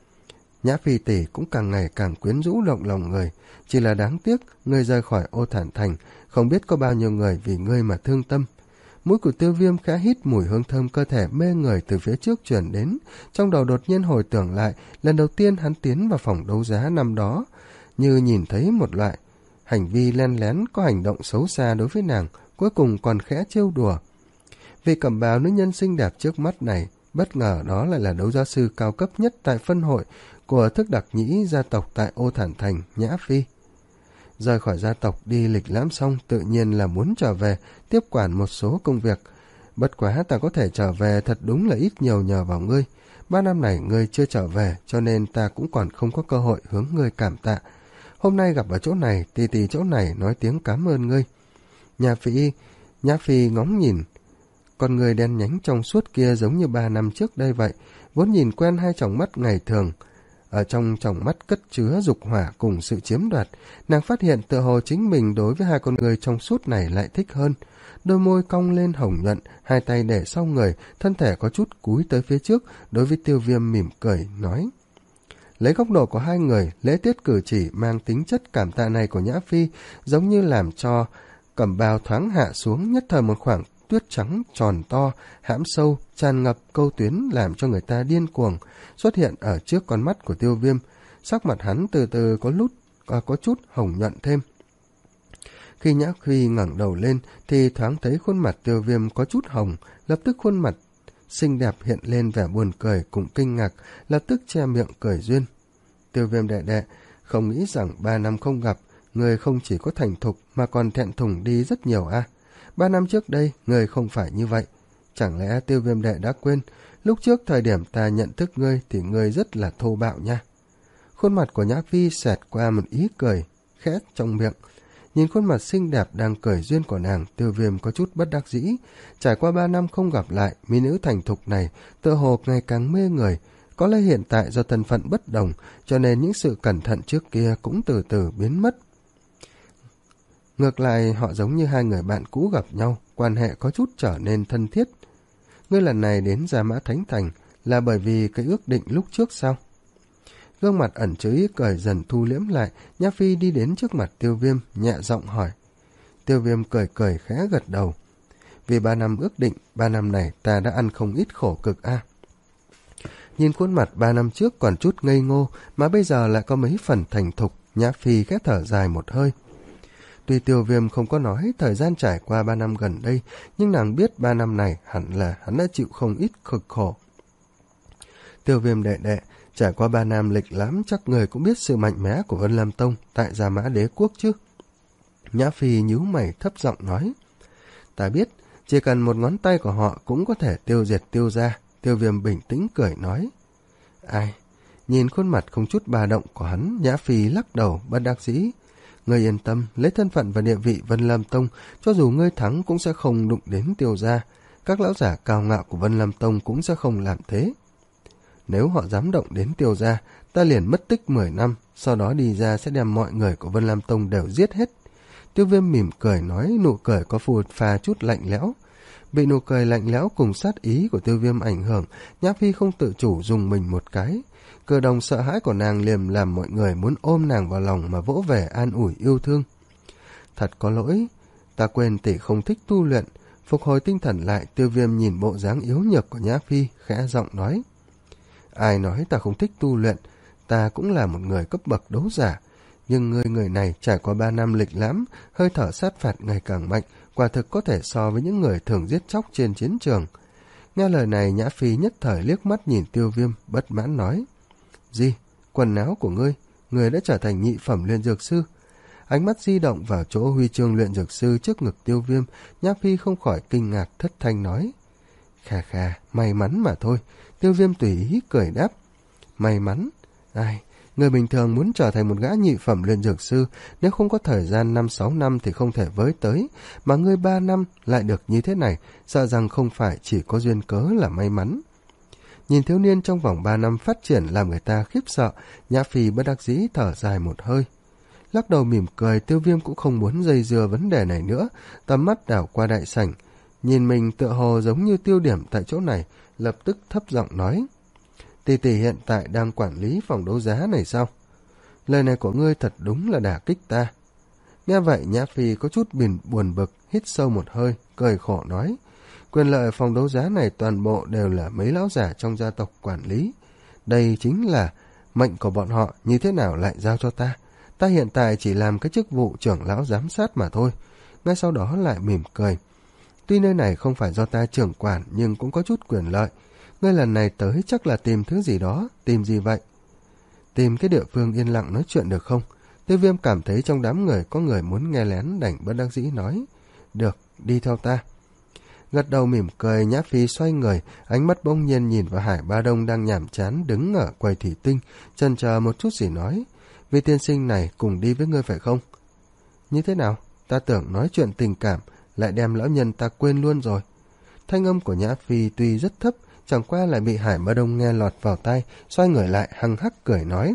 Nhã Phi tỷ cũng càng ngày càng quyến rũ động lòng người, chỉ là đáng tiếc ngươi rời khỏi Ô Thản Thành, không biết có bao nhiêu người vì ngươi mà thương tâm. Mũi của Tiêu Viêm khẽ hít mùi hương thơm cơ thể mê người từ phía trước truyền đến, trong đầu đột nhiên hồi tưởng lại lần đầu tiên hắn tiến vào phòng đấu giá năm đó, như nhìn thấy một loại hành vi len lén có hành động xấu xa đối với nàng, cuối cùng còn khẽ trêu đùa. Vì cẩm bào nữ nhân xinh đẹp trước mắt này, bất ngờ đó lại là đấu giá sư cao cấp nhất tại phân hội của thức đặc nhĩ gia tộc tại Ô Thản Thành, Nhã Phi. Rời khỏi gia tộc đi lịch lãm xong, tự nhiên là muốn trở về tiếp quản một số công việc. Bất quá ta có thể trở về thật đúng là ít nhiều nhờ vào ngươi. Ba năm này ngươi chưa trở về, cho nên ta cũng còn không có cơ hội hướng ngươi cảm tạ. Hôm nay gặp ở chỗ này, tì tì chỗ này nói tiếng cảm ơn ngươi. Nhà Phi, Nhã Phi ngóng nhìn, con người đen nhánh trong suốt kia giống như ba năm trước đây vậy, vốn nhìn quen hai tròng mắt ngày thường. Ở trong tròng mắt cất chứa dục hỏa cùng sự chiếm đoạt, nàng phát hiện tựa hồ chính mình đối với hai con người trong suốt này lại thích hơn. Đôi môi cong lên hồng nhuận, hai tay để sau người, thân thể có chút cúi tới phía trước, đối với Tiêu Viêm mỉm cười, nói. Lấy góc độ của hai người, lễ tiết cử chỉ mang tính chất cảm tạ này của Nhã Phi giống như làm cho cẩm bào thoáng hạ xuống, nhất thời một khoảng tuyết trắng tròn to, hãm sâu, tràn ngập câu tuyến làm cho người ta điên cuồng, xuất hiện ở trước con mắt của Tiêu Viêm. Sắc mặt hắn từ từ có lút, có, có chút hồng nhuận thêm. Khi Nhã Phi ngẩng đầu lên thì thoáng thấy khuôn mặt Tiêu Viêm có chút hồng, lập tức khuôn mặt xinh đẹp hiện lên vẻ buồn cười cùng kinh ngạc, lập tức che miệng cười duyên. Tiêu Viêm đệ đệ, không nghĩ rằng ba năm không gặp, người không chỉ có thành thục mà còn thẹn thùng đi rất nhiều a. À? Ba năm trước đây, người không phải như vậy. Chẳng lẽ Tiêu Viêm đệ đã quên, lúc trước thời điểm ta nhận thức ngươi thì ngươi rất là thô bạo nha. Khuôn mặt của Nhã Phi xẹt qua một ý cười, khẽ trong miệng. Nhìn khuôn mặt xinh đẹp đang cười duyên của nàng, Tiêu Viêm có chút bất đắc dĩ. Trải qua ba năm không gặp lại, mỹ nữ thành thục này tựa hồ ngày càng mê người. Có lẽ hiện tại do thân phận bất đồng, cho nên những sự cẩn thận trước kia cũng từ từ biến mất. Ngược lại, họ giống như hai người bạn cũ gặp nhau, quan hệ có chút trở nên thân thiết. Ngươi lần này đến Gia Mã Thánh Thành là bởi vì cái ước định lúc trước sao? Gương mặt ẩn chứa ý cười dần thu liễm lại, Nhã Phi đi đến trước mặt Tiêu Viêm, nhẹ giọng hỏi. Tiêu Viêm cười cười khẽ gật đầu. Vì ba năm ước định, ba năm này ta đã ăn không ít khổ cực a. À. Nhìn khuôn mặt ba năm trước còn chút ngây ngô, mà bây giờ lại có mấy phần thành thục, Nhã Phi khẽ thở dài một hơi. Tuy Tiêu Viêm không có nói thời gian trải qua ba năm gần đây, nhưng nàng biết ba năm này hẳn là hắn đã chịu không ít cực khổ. Tiêu Viêm đệ đệ, trải qua ba năm lịch lãm chắc người cũng biết sự mạnh mẽ của Vân Lam Tông tại Gia Mã Đế Quốc chứ? Nhã Phi nhíu mày thấp giọng nói. Ta biết, chỉ cần một ngón tay của họ cũng có thể tiêu diệt Tiêu gia. Tiêu Viêm bình tĩnh cười nói. Ai? Nhìn khuôn mặt không chút ba động của hắn, Nhã Phi lắc đầu bất đắc dĩ. Ngươi yên tâm, lấy thân phận và địa vị Vân Lam Tông, cho dù ngươi thắng cũng sẽ không đụng đến Tiêu gia. Các lão giả cao ngạo của Vân Lam Tông cũng sẽ không làm thế. Nếu họ dám động đến Tiêu gia, ta liền mất tích mười năm, sau đó đi ra sẽ đem mọi người của Vân Lam Tông đều giết hết. Tiêu Viêm mỉm cười nói, nụ cười có phù pha chút lạnh lẽo. Bị nụ cười lạnh lẽo cùng sát ý của Tiêu Viêm ảnh hưởng, Nhã Phi không tự chủ dùng mình một cái. Cử động sợ hãi của nàng liền làm mọi người muốn ôm nàng vào lòng mà vỗ về an ủi yêu thương. Thật có lỗi, ta quên tỷ không thích tu luyện. Phục hồi tinh thần lại, Tiêu Viêm nhìn bộ dáng yếu nhược của Nhã Phi, khẽ giọng nói. Ai nói ta không thích tu luyện, ta cũng là một người cấp bậc đấu giả. Nhưng người người này trải qua ba năm lịch lãm, hơi thở sát phạt ngày càng mạnh, quả thực có thể so với những người thường giết chóc trên chiến trường. Nghe lời này, Nhã Phi nhất thời liếc mắt nhìn Tiêu Viêm, bất mãn nói. Gì? Quần áo của ngươi, ngươi đã trở thành nhị phẩm luyện dược sư. Ánh mắt di động vào chỗ huy chương luyện dược sư trước ngực Tiêu Viêm, Nhã Phi không khỏi kinh ngạc thất thanh nói. Khà khà, may mắn mà thôi. Tiêu Viêm tùy ý cười đáp. May mắn? Ai, người bình thường muốn trở thành một gã nhị phẩm luyện dược sư, nếu không có thời gian năm sáu năm thì không thể với tới, mà ngươi ba năm lại được như thế này, sợ rằng không phải chỉ có duyên cớ là may mắn. Nhìn thiếu niên trong vòng ba năm phát triển làm người ta khiếp sợ, Nhã Phi bất đắc dĩ thở dài một hơi. Lắc đầu mỉm cười, Tiêu Viêm cũng không muốn dây dưa vấn đề này nữa, tầm mắt đảo qua đại sảnh. Nhìn mình tựa hồ giống như tiêu điểm tại chỗ này, lập tức thấp giọng nói. Tỷ tỷ hiện tại đang quản lý phòng đấu giá này sao? Lời này của ngươi thật đúng là đả kích ta. Nghe vậy, Nhã Phi có chút bình buồn bực, hít sâu một hơi, cười khổ nói. Quyền lợi phòng đấu giá này toàn bộ đều là mấy lão giả trong gia tộc quản lý. Đây chính là mệnh của bọn họ, như thế nào lại giao cho ta? Ta hiện tại chỉ làm cái chức vụ trưởng lão giám sát mà thôi. Ngay sau đó lại mỉm cười. Tuy nơi này không phải do ta trưởng quản nhưng cũng có chút quyền lợi. Ngươi lần này tới chắc là tìm thứ gì đó. Tìm gì vậy? Tìm cái địa phương yên lặng nói chuyện được không? Tiêu Viêm cảm thấy trong đám người có người muốn nghe lén, đành bất đắc dĩ nói. Được, đi theo ta. Gật đầu mỉm cười, Nhã Phi xoay người, ánh mắt bỗng nhiên nhìn vào Hải Ba Đông đang nhàm chán đứng ở quầy thủy tinh, chần chờ một chút gì nói. Vị tiên sinh này cùng đi với ngươi phải không? Như thế nào? Ta tưởng nói chuyện tình cảm, lại đem lão nhân ta quên luôn rồi. Thanh âm của Nhã Phi tuy rất thấp, chẳng qua lại bị Hải Ba Đông nghe lọt vào tai, xoay người lại hăng hắc cười nói.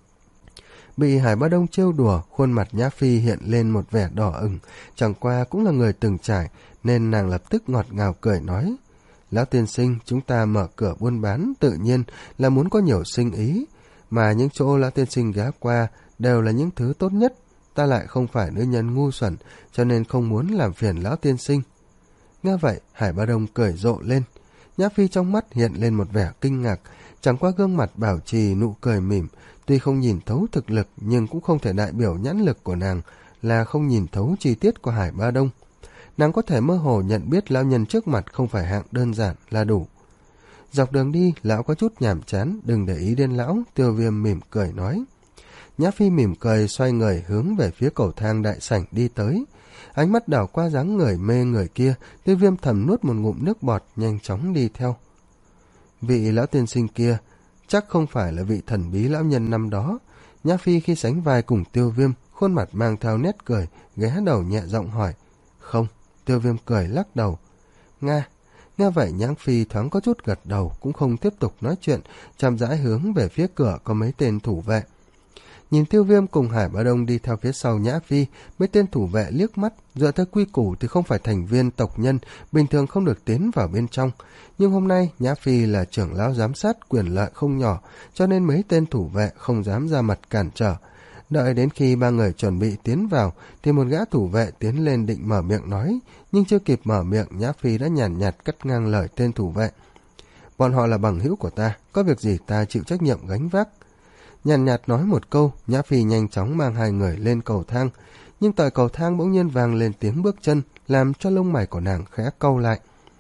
Bị Hải Ba Đông trêu đùa, khuôn mặt Nhã Phi hiện lên một vẻ đỏ ửng, chẳng qua cũng là người từng trải, nên nàng lập tức ngọt ngào cười nói. Lão tiên sinh, chúng ta mở cửa buôn bán, tự nhiên là muốn có nhiều sinh ý, mà những chỗ lão tiên sinh ghé qua đều là những thứ tốt nhất. Ta lại không phải nữ nhân ngu xuẩn, cho nên không muốn làm phiền lão tiên sinh. Nghe vậy, Hải Ba Đông cười rộ lên. Nhã Phi trong mắt hiện lên một vẻ kinh ngạc, chẳng qua gương mặt bảo trì nụ cười mỉm, tuy không nhìn thấu thực lực nhưng cũng không thể đại biểu nhãn lực của nàng là không nhìn thấu chi tiết của Hải Ba Đông. Nàng có thể mơ hồ nhận biết lão nhân trước mặt không phải hạng đơn giản là đủ. Dọc đường đi, lão có chút nhàm chán, đừng để ý đến lão, Tiêu Viêm mỉm cười nói. Nhã Phi mỉm cười xoay người hướng về phía cầu thang đại sảnh đi tới. Ánh mắt đảo qua dáng người mê người kia, Tiêu Viêm thầm nuốt một ngụm nước bọt, nhanh chóng đi theo. Vị lão tiên sinh kia chắc không phải là vị thần bí lão nhân năm đó. Nhã Phi khi sánh vai cùng Tiêu Viêm, khuôn mặt mang theo nét cười, ghé đầu nhẹ giọng hỏi. Không. Tiêu Viêm cười lắc đầu. Nga. Nghe vậy, Nhã Phi thoáng có chút gật đầu, cũng không tiếp tục nói chuyện, chậm rãi hướng về phía cửa có mấy tên thủ vệ. Nhìn Tiêu Viêm cùng Hải Ba Đông đi theo phía sau Nhã Phi, mấy tên thủ vệ liếc mắt, dựa theo quy củ thì không phải thành viên tộc nhân, bình thường không được tiến vào bên trong. Nhưng hôm nay, Nhã Phi là trưởng lão giám sát, quyền lợi không nhỏ, cho nên mấy tên thủ vệ không dám ra mặt cản trở. Đợi đến khi ba người chuẩn bị tiến vào, thì một gã thủ vệ tiến lên định mở miệng nói, nhưng chưa kịp mở miệng, Nhã Phi đã nhàn nhạt, nhạt cắt ngang lời tên thủ vệ. Bọn họ là bằng hữu của ta, có việc gì ta chịu trách nhiệm gánh vác. Nhàn nhạt, nhạt nói một câu, Nhã Phi nhanh chóng mang hai người lên cầu thang, nhưng tại cầu thang bỗng nhiên vang lên tiếng bước chân, làm cho lông mày của nàng khẽ cau lại.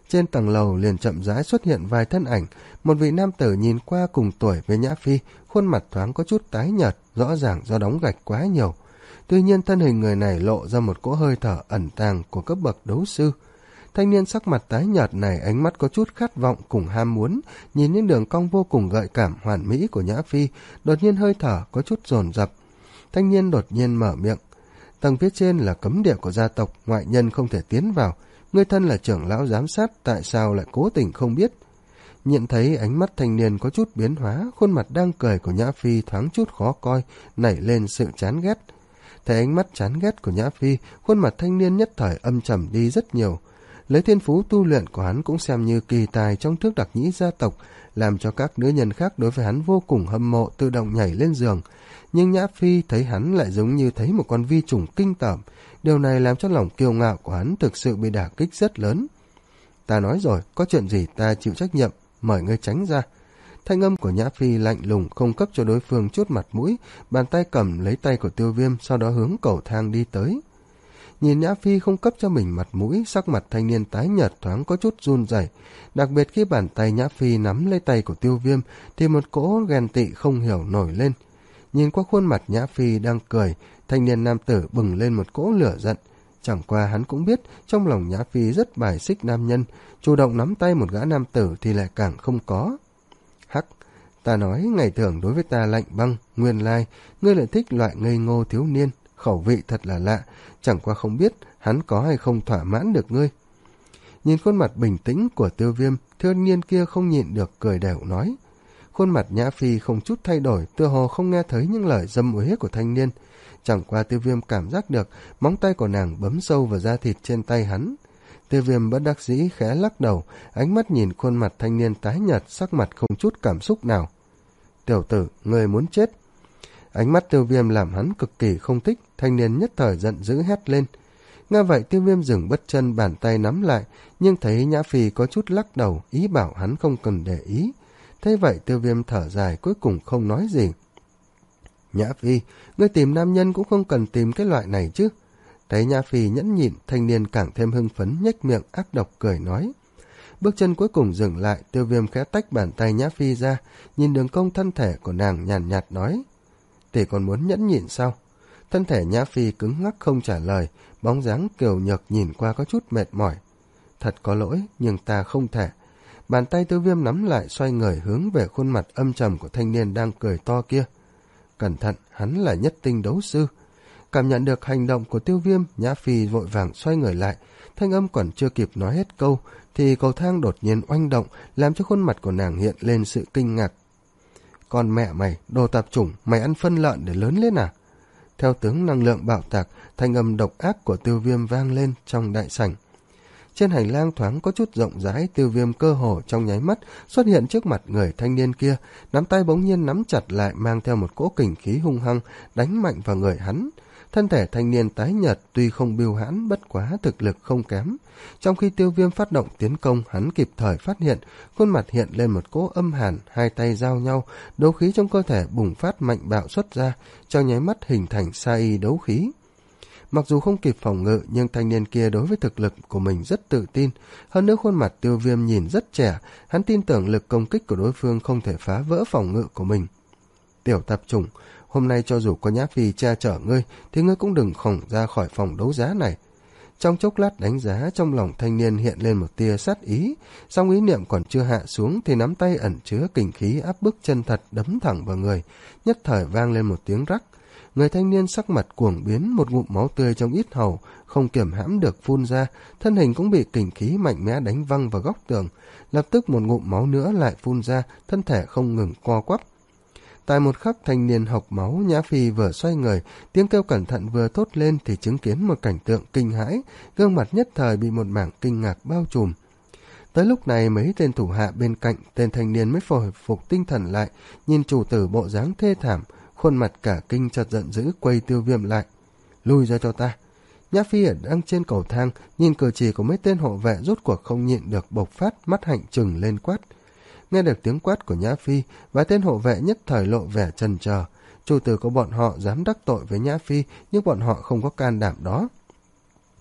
Trên tầng lầu liền chậm rãi xuất hiện vài thân ảnh, một vị nam tử nhìn qua cùng tuổi với Nhã Phi, khuôn mặt thoáng có chút tái nhợt, rõ ràng do đóng gạch quá nhiều. Tuy nhiên thân hình người này lộ ra một cỗ hơi thở ẩn tàng của cấp bậc đấu sư. Thanh niên sắc mặt tái nhợt này ánh mắt có chút khát vọng cùng ham muốn, nhìn những đường cong vô cùng gợi cảm hoàn mỹ của Nhã Phi, đột nhiên hơi thở có chút dồn dập. Thanh niên đột nhiên mở miệng. Tầng phía trên là cấm địa của gia tộc, ngoại nhân không thể tiến vào. Ngươi thân là trưởng lão giám sát, tại sao lại cố tình không biết? Nhận thấy ánh mắt thanh niên có chút biến hóa, khuôn mặt đang cười của Nhã Phi thoáng chút khó coi, nảy lên sự chán ghét. Thấy ánh mắt chán ghét của Nhã Phi, khuôn mặt thanh niên nhất thời âm trầm đi rất nhiều. Lấy thiên phú tu luyện của hắn cũng xem như kỳ tài trong thước đặc nhĩ gia tộc, làm cho các nữ nhân khác đối với hắn vô cùng hâm mộ, tự động nhảy lên giường. Nhưng Nhã Phi thấy hắn lại giống như thấy một con vi trùng kinh tởm. Điều này làm cho lòng kiêu ngạo của hắn thực sự bị đả kích rất lớn. Ta nói rồi, có chuyện gì ta chịu trách nhiệm, mời ngươi tránh ra. Thanh âm của Nhã Phi lạnh lùng, không cấp cho đối phương chút mặt mũi, bàn tay cầm lấy tay của Tiêu Viêm, sau đó hướng cầu thang đi tới. Nhìn Nhã Phi không cấp cho mình mặt mũi, sắc mặt thanh niên tái nhợt thoáng có chút run rẩy. Đặc biệt khi bàn tay Nhã Phi nắm lấy tay của Tiêu Viêm, thì một cỗ ghen tị không hiểu nổi lên. Nhìn qua khuôn mặt Nhã Phi đang cười, thanh niên nam tử bừng lên một cỗ lửa giận. Chẳng qua hắn cũng biết trong lòng Nhã Phi rất bài xích nam nhân, chủ động nắm tay một gã nam tử thì lại càng không có. Hắc, ta nói ngày thường đối với ta lạnh băng, nguyên lai, ngươi lại thích loại ngây ngô thiếu niên, khẩu vị thật là lạ, chẳng qua không biết hắn có hay không thỏa mãn được ngươi. Nhìn khuôn mặt bình tĩnh của Tiêu Viêm, thiếu niên kia không nhịn được cười đẻo nói. Khuôn mặt Nhã Phi không chút thay đổi, tựa hồ không nghe thấy những lời dâm uế của thanh niên. Chẳng qua Tiêu Viêm cảm giác được móng tay của nàng bấm sâu vào da thịt trên tay hắn. Tiêu Viêm bất đắc dĩ khẽ lắc đầu, ánh mắt nhìn khuôn mặt thanh niên tái nhợt, sắc mặt không chút cảm xúc nào. Tiểu tử, người muốn chết. Ánh mắt Tiêu Viêm làm hắn cực kỳ không thích, thanh niên nhất thời giận dữ hét lên. Nghe vậy Tiêu Viêm dừng bất chân, bàn tay nắm lại, nhưng thấy Nhã Phi có chút lắc đầu, ý bảo hắn không cần để ý. Thế vậy Tiêu Viêm thở dài, cuối cùng không nói gì. Nhã Phi, ngươi tìm nam nhân cũng không cần tìm cái loại này chứ. Thấy Nhã Phi nhẫn nhịn, thanh niên càng thêm hưng phấn, nhếch miệng ác độc cười nói. Bước chân cuối cùng dừng lại, Tiêu Viêm khẽ tách bàn tay Nhã Phi ra, nhìn đường cong thân thể của nàng nhàn nhạt, nhạt nói. Tỷ còn muốn nhẫn nhịn sao? Thân thể Nhã Phi cứng ngắc không trả lời, bóng dáng kiều nhược nhìn qua có chút mệt mỏi. Thật có lỗi, nhưng ta không thể. Bàn tay Tiêu Viêm nắm lại, xoay người hướng về khuôn mặt âm trầm của thanh niên đang cười to kia. Cẩn thận, hắn là nhất tinh đấu sư. Cảm nhận được hành động của Tiêu Viêm, Nhã Phi vội vàng xoay người lại. Thanh âm còn chưa kịp nói hết câu, thì cầu thang đột nhiên oanh động, làm cho khuôn mặt của nàng hiện lên sự kinh ngạc. Con mẹ mày, đồ tạp chủng, mày ăn phân lợn để lớn lên à? Theo tướng năng lượng bạo tạc, thanh âm độc ác của Tiêu Viêm vang lên trong đại sảnh. Trên hành lang thoáng có chút rộng rãi, Tiêu Viêm cơ hồ trong nháy mắt xuất hiện trước mặt người thanh niên kia, nắm tay bỗng nhiên nắm chặt lại, mang theo một cỗ kình khí hung hăng đánh mạnh vào người hắn. Thân thể thanh niên tái nhợt, tuy không bưu hãn, bất quá thực lực không kém. Trong khi Tiêu Viêm phát động tiến công, hắn kịp thời phát hiện, khuôn mặt hiện lên một cỗ âm hàn, hai tay giao nhau, đấu khí trong cơ thể bùng phát mạnh bạo xuất ra, trong nháy mắt hình thành sa y đấu khí. Mặc dù không kịp phòng ngự, nhưng thanh niên kia đối với thực lực của mình rất tự tin. Hơn nữa khuôn mặt Tiêu Viêm nhìn rất trẻ, hắn tin tưởng lực công kích của đối phương không thể phá vỡ phòng ngự của mình. Tiểu tạp chủng, hôm nay cho dù có Nhã Phi che chở ngươi, thì ngươi cũng đừng khổng ra khỏi phòng đấu giá này. Trong chốc lát đánh giá, trong lòng thanh niên hiện lên một tia sát ý, song ý niệm còn chưa hạ xuống thì nắm tay ẩn chứa kình khí áp bức chân thật đấm thẳng vào người, nhất thời vang lên một tiếng rắc. Người thanh niên sắc mặt cuồng biến, một ngụm máu tươi trong yết hầu không kiềm hãm được phun ra, thân hình cũng bị kình khí mạnh mẽ đánh văng vào góc tường. Lập tức một ngụm máu nữa lại phun ra, thân thể không ngừng co quắp. Tại một khắc thanh niên hộc máu, Nhã Phi vừa xoay người, tiếng kêu cẩn thận vừa thốt lên thì chứng kiến một cảnh tượng kinh hãi, gương mặt nhất thời bị một mảng kinh ngạc bao trùm. Tới lúc này mấy tên thủ hạ bên cạnh, tên thanh niên mới hồi phục tinh thần lại, nhìn chủ tử bộ dáng thê thảm, khuôn mặt cả kinh chợt giận dữ quay Tiêu Viêm lại. Lui ra cho ta. Nhã Phi ở đang trên cầu thang, nhìn cử chỉ của mấy tên hộ vệ rốt cuộc không nhịn được bộc phát, mắt hạnh trừng lên quát. Nghe được tiếng quát của Nhã Phi, vài tên hộ vệ nhất thời lộ vẻ chần chờ. Chủ tử của bọn họ dám đắc tội với Nhã Phi, nhưng bọn họ không có can đảm đó.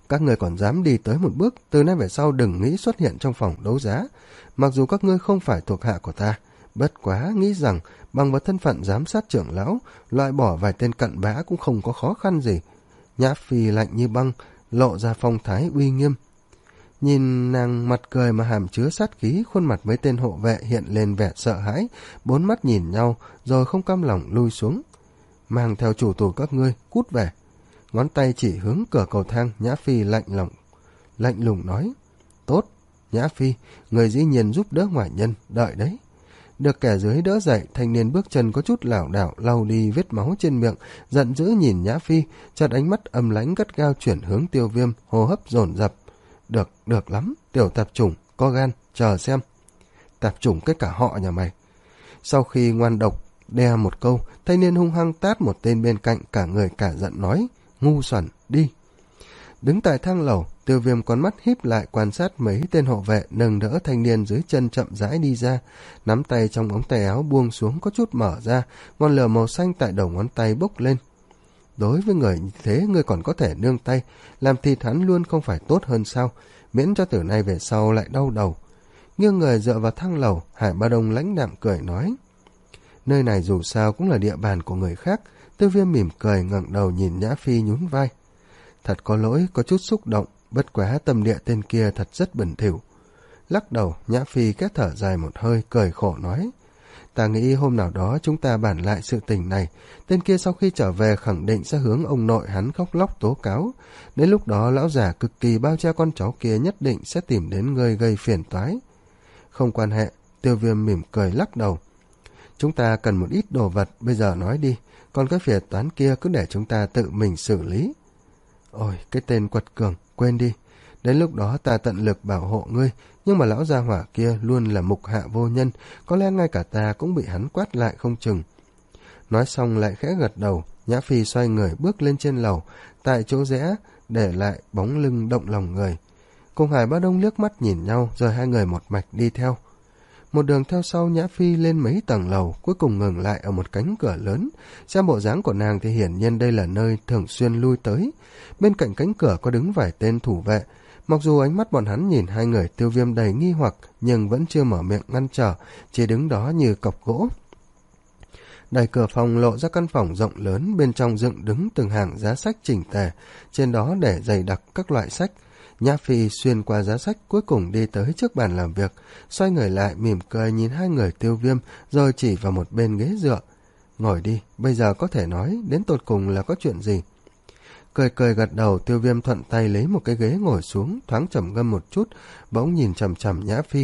Các ngươi còn dám đi tới một bước, từ nay về sau đừng nghĩ xuất hiện trong phòng đấu giá. Mặc dù các ngươi không phải thuộc hạ của ta, bất quá nghĩ rằng bằng vào thân phận giám sát trưởng lão, loại bỏ vài tên cặn bã cũng không có khó khăn gì. Nhã Phi lạnh như băng, lộ ra phong thái uy nghiêm. Nhìn nàng mặt cười mà hàm chứa sát khí, khuôn mặt mấy tên hộ vệ hiện lên vẻ sợ hãi, bốn mắt nhìn nhau rồi không cam lòng lui xuống. Mang theo chủ tù các ngươi, cút về. Ngón tay chỉ hướng cửa cầu thang, Nhã Phi lạnh lùng, lạnh lùng nói. Tốt, Nhã Phi, người dĩ nhiên giúp đỡ ngoại nhân, đợi đấy. Được kẻ dưới đỡ dậy, thanh niên bước chân có chút lảo đảo lau đi vết máu trên miệng, giận dữ nhìn Nhã Phi, chợt ánh mắt âm lãnh gắt gao chuyển hướng Tiêu Viêm, hô hấp dồn dập. Được, được lắm, tiểu tạp chủng, có gan, chờ xem. Tạp chủng cái cả họ nhà mày. Sau khi ngoan độc đe một câu, thanh niên hung hăng tát một tên bên cạnh, cả người cả giận nói, ngu xuẩn, đi. Đứng tại thang lầu, Tiêu Viêm con mắt híp lại quan sát mấy tên hộ vệ nâng đỡ thanh niên dưới chân chậm rãi đi ra, nắm tay trong ống tay áo buông xuống có chút mở ra, ngọn lửa màu xanh tại đầu ngón tay bốc lên. Đối với người như thế ngươi còn có thể nương tay, làm thịt hắn luôn không phải tốt hơn sao, miễn cho từ nay về sau lại đau đầu. Nghiêng người dựa vào thang lầu, Hải Ba Đông lãnh đạm cười nói. Nơi này dù sao cũng là địa bàn của người khác. Tiêu Viêm mỉm cười ngẩng đầu nhìn Nhã Phi nhún vai. Thật có lỗi, có chút xúc động, bất quá tâm địa tên kia thật rất bẩn thỉu. Lắc đầu, Nhã Phi kết thở dài một hơi, cười khổ nói. Ta nghĩ hôm nào đó chúng ta bàn lại sự tình này, tên kia sau khi trở về khẳng định sẽ hướng ông nội hắn khóc lóc tố cáo. Đến lúc đó lão già cực kỳ bao che con cháu kia nhất định sẽ tìm đến ngươi gây phiền toái. Không quan hệ, Tiêu Viêm mỉm cười lắc đầu. Chúng ta cần một ít đồ vật, bây giờ nói đi, còn cái phiền toán kia cứ để chúng ta tự mình xử lý. Ôi, cái tên quật cường, quên đi. Đến lúc đó ta tận lực bảo hộ ngươi, nhưng mà lão gia hỏa kia luôn là mục hạ vô nhân, có lẽ ngay cả ta cũng bị hắn quát lại không chừng. Nói xong lại khẽ gật đầu, Nhã Phi xoay người bước lên trên lầu, tại chỗ rẽ, để lại bóng lưng động lòng người. Cùng Hải Ba Đông liếc mắt nhìn nhau, rồi hai người một mạch đi theo. Một đường theo sau Nhã Phi lên mấy tầng lầu, cuối cùng ngừng lại ở một cánh cửa lớn. Xem bộ dáng của nàng thì hiển nhiên đây là nơi thường xuyên lui tới. Bên cạnh cánh cửa có đứng vài tên thủ vệ. Mặc dù ánh mắt bọn hắn nhìn hai người Tiêu Viêm đầy nghi hoặc, nhưng vẫn chưa mở miệng ngăn trở, chỉ đứng đó như cọc gỗ. Đẩy cửa phòng lộ ra căn phòng rộng lớn, bên trong dựng đứng từng hàng giá sách chỉnh tề, trên đó để dày đặc các loại sách. Nhã Phi xuyên qua giá sách cuối cùng đi tới trước bàn làm việc, xoay người lại mỉm cười nhìn hai người Tiêu Viêm, rồi chỉ vào một bên ghế dựa. Ngồi đi, bây giờ có thể nói, đến tột cùng là có chuyện gì? Cười cười gật đầu, Tiêu Viêm thuận tay lấy một cái ghế ngồi xuống, thoáng trầm ngâm một chút, bỗng nhìn chằm chằm Nhã Phi.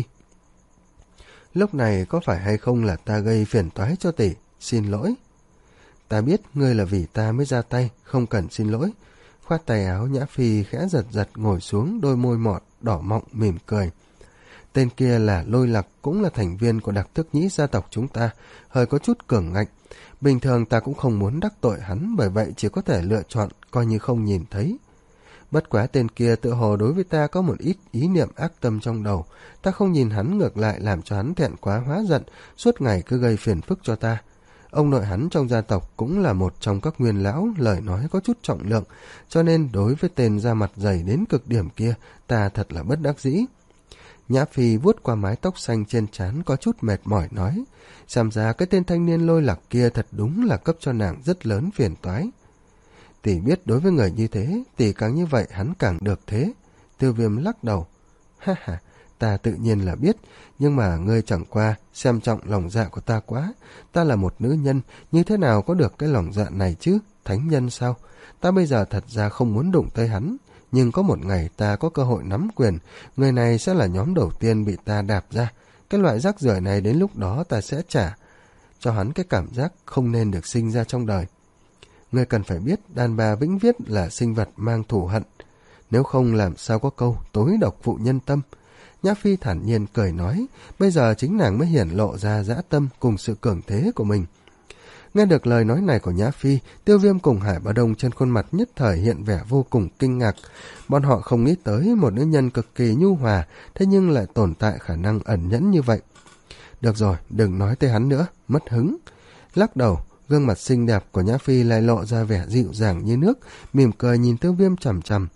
Lúc này có phải hay không là ta gây phiền toái cho tỷ? Xin lỗi. Ta biết ngươi là vì ta mới ra tay, không cần xin lỗi. Khoát tay áo, Nhã Phi khẽ giật giật ngồi xuống, đôi môi mọt đỏ mọng mỉm cười. Tên kia là Lôi Lạc, cũng là thành viên của Đặc Thức Nhĩ gia tộc chúng ta, hơi có chút cường ngạnh. Bình thường ta cũng không muốn đắc tội hắn, bởi vậy chỉ có thể lựa chọn coi như không nhìn thấy. Bất quá tên kia tự hồ đối với ta có một ít ý niệm ác tâm trong đầu, ta không nhìn hắn ngược lại làm cho hắn thẹn quá hóa giận, suốt ngày cứ gây phiền phức cho ta. Ông nội hắn trong gia tộc cũng là một trong các nguyên lão, lời nói có chút trọng lượng, cho nên đối với tên da mặt dày đến cực điểm kia, ta thật là bất đắc dĩ. Nhã Phi vuốt qua mái tóc xanh trên trán có chút mệt mỏi nói, xem ra cái tên thanh niên Lôi Lạc kia thật đúng là cấp cho nàng rất lớn phiền toái. Tỷ biết đối với người như thế, tỷ càng như vậy hắn càng được thế. Tiêu Viêm lắc đầu. Ha ha, ta tự nhiên là biết, nhưng mà ngươi chẳng qua xem trọng lòng dạ của ta quá. Ta là một nữ nhân, như thế nào có được cái lòng dạ này chứ? Thánh nhân sao? Ta bây giờ thật ra không muốn đụng tới hắn, nhưng có một ngày ta có cơ hội nắm quyền, người này sẽ là nhóm đầu tiên bị ta đạp ra. Cái loại rác rưởi này đến lúc đó ta sẽ trả cho hắn cái cảm giác không nên được sinh ra trong đời. Ngươi cần phải biết đàn bà vĩnh viết là sinh vật mang thù hận, nếu không làm sao có câu tối độc phụ nhân tâm. Nhã Phi thản nhiên cười nói, bây giờ chính nàng mới hiển lộ ra dã tâm cùng sự cường thế của mình. Nghe được lời nói này của Nhã Phi, Tiêu Viêm cùng Hải Ba Đông trên khuôn mặt nhất thời hiện vẻ vô cùng kinh ngạc. Bọn họ không nghĩ tới một nữ nhân cực kỳ nhu hòa, thế nhưng lại tồn tại khả năng ẩn nhẫn như vậy. Được rồi, đừng nói tới hắn nữa, mất hứng. Lắc đầu, gương mặt xinh đẹp của Nhã Phi lại lộ ra vẻ dịu dàng như nước, mỉm cười nhìn Tiêu Viêm chằm chằm.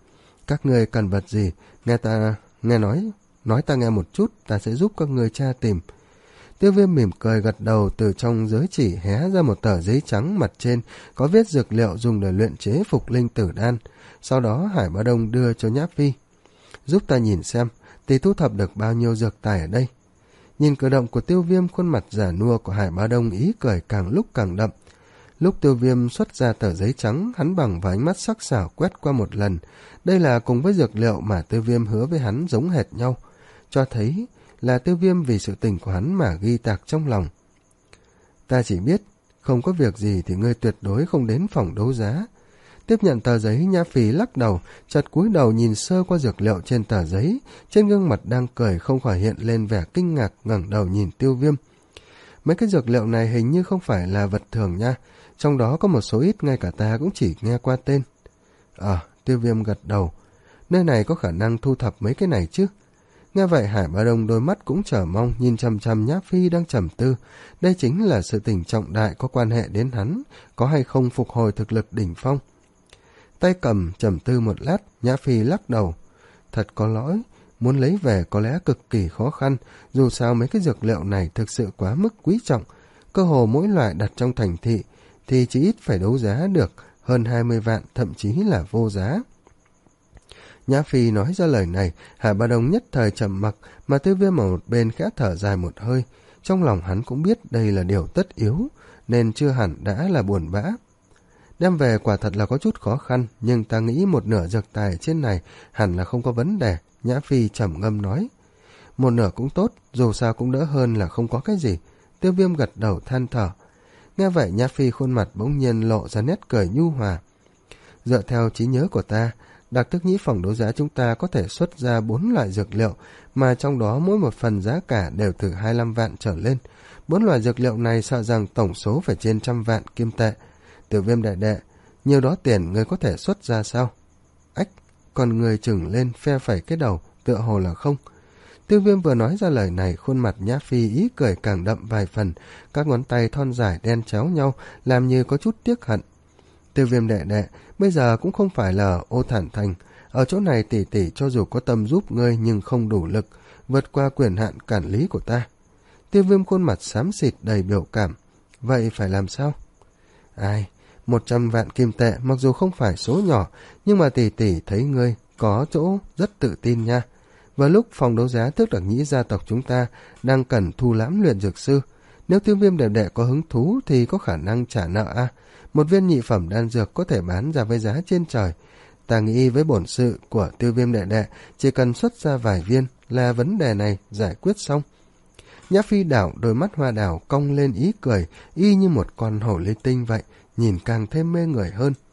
Các ngươi cần vật gì? Nghe ta nghe nói, nói ta nghe một chút, ta sẽ giúp các ngươi tra tìm. Tiêu Viêm mỉm cười gật đầu, từ trong giới chỉ hé ra một tờ giấy trắng, mặt trên có viết dược liệu dùng để luyện chế phục linh tử đan. Sau đó Hải Bá Đông đưa cho Nhã Phi. Giúp ta nhìn xem, tỷ thu thập được bao nhiêu dược tài ở đây. Nhìn cử động của Tiêu Viêm, khuôn mặt già nua của Hải Bá Đông ý cười càng lúc càng đậm. Lúc Tiêu Viêm xuất ra tờ giấy trắng, hắn bằng và ánh mắt sắc sảo quét qua một lần. Đây là cùng với dược liệu mà Tiêu Viêm hứa với hắn giống hệt nhau, cho thấy là Tiêu Viêm vì sự tình của hắn mà ghi tạc trong lòng. Ta chỉ biết, không có việc gì thì ngươi tuyệt đối không đến phòng đấu giá. Tiếp nhận tờ giấy, Nhã Phi lắc đầu, chợt cúi đầu nhìn sơ qua dược liệu trên tờ giấy, trên gương mặt đang cười không khỏi hiện lên vẻ kinh ngạc, ngẩng đầu nhìn Tiêu Viêm. Mấy cái dược liệu này hình như không phải là vật thường nha, trong đó có một số ít ngay cả ta cũng chỉ nghe qua tên. Ờ, Tiêu Viêm gật đầu, nơi này có khả năng thu thập mấy cái này chứ. Nghe vậy Hải Bá Đông đôi mắt cũng chờ mong nhìn chằm chằm Nhã Phi đang trầm tư. Đây chính là sự tình trọng đại có quan hệ đến hắn, có hay không phục hồi thực lực đỉnh phong. Tay cầm trầm tư một lát, Nhã Phi lắc đầu. Thật có lỗi, muốn lấy về có lẽ cực kỳ khó khăn, dù sao mấy cái dược liệu này thực sự quá mức quý trọng. Cơ hồ mỗi loại đặt trong thành thị thì chỉ ít phải đấu giá được hơn hai mươi vạn, thậm chí là vô giá. Nhã Phi nói ra lời này, Hải Bá Đông nhất thời trầm mặc, mà Tiêu Viêm ở một bên khẽ thở dài một hơi. Trong lòng hắn cũng biết đây là điều tất yếu, nên chưa hẳn đã là buồn bã. Đem về quả thật là có chút khó khăn, nhưng ta nghĩ một nửa dược tài trên này hẳn là không có vấn đề, Nhã Phi trầm ngâm nói. Một nửa cũng tốt, dù sao cũng đỡ hơn là không có cái gì. Tiêu Viêm gật đầu than thở. Nghe vậy Nhã Phi khuôn mặt bỗng nhiên lộ ra nét cười nhu hòa. Dựa theo trí nhớ của ta, Đặc Tức Nhĩ phòng đấu giá chúng ta có thể xuất ra bốn loại dược liệu, mà trong đó mỗi một phần giá cả đều từ hai mươi lăm vạn trở lên. Bốn loại dược liệu này sợ rằng tổng số phải trên trăm vạn kim tệ. Tiểu Viêm đại đệ, nhiều đó tiền người có thể xuất ra sao? Ách, còn người chừng lên phe phẩy cái đầu, tựa hồ là không. Tiêu Viêm vừa nói ra lời này, khuôn mặt Nhã Phi ý cười càng đậm vài phần, các ngón tay thon dài đen chéo nhau, làm như có chút tiếc hận. Tiêu Viêm đệ đệ, bây giờ cũng không phải là Ô Thản Thành, ở chỗ này tỷ tỷ cho dù có tâm giúp ngươi nhưng không đủ lực, vượt qua quyền hạn quản lý của ta. Tiêu Viêm khuôn mặt xám xịt đầy biểu cảm. Vậy phải làm sao? Ai, một trăm vạn kim tệ mặc dù không phải số nhỏ, nhưng mà tỷ tỷ thấy ngươi có chỗ rất tự tin nha. Vào lúc phòng đấu giá Tước Đặc Nhĩ gia tộc chúng ta đang cần thu lãm luyện dược sư, nếu Tiêu Viêm đệ đệ có hứng thú thì có khả năng trả nợ a. À? Một viên nhị phẩm đan dược có thể bán ra với giá trên trời. Ta nghĩ với bổn sự của Tiêu Viêm đệ đệ, chỉ cần xuất ra vài viên là vấn đề này giải quyết xong. Nhã Phi đảo đôi mắt hoa đào cong lên ý cười, y như một con hổ ly tinh vậy, nhìn càng thêm mê người hơn.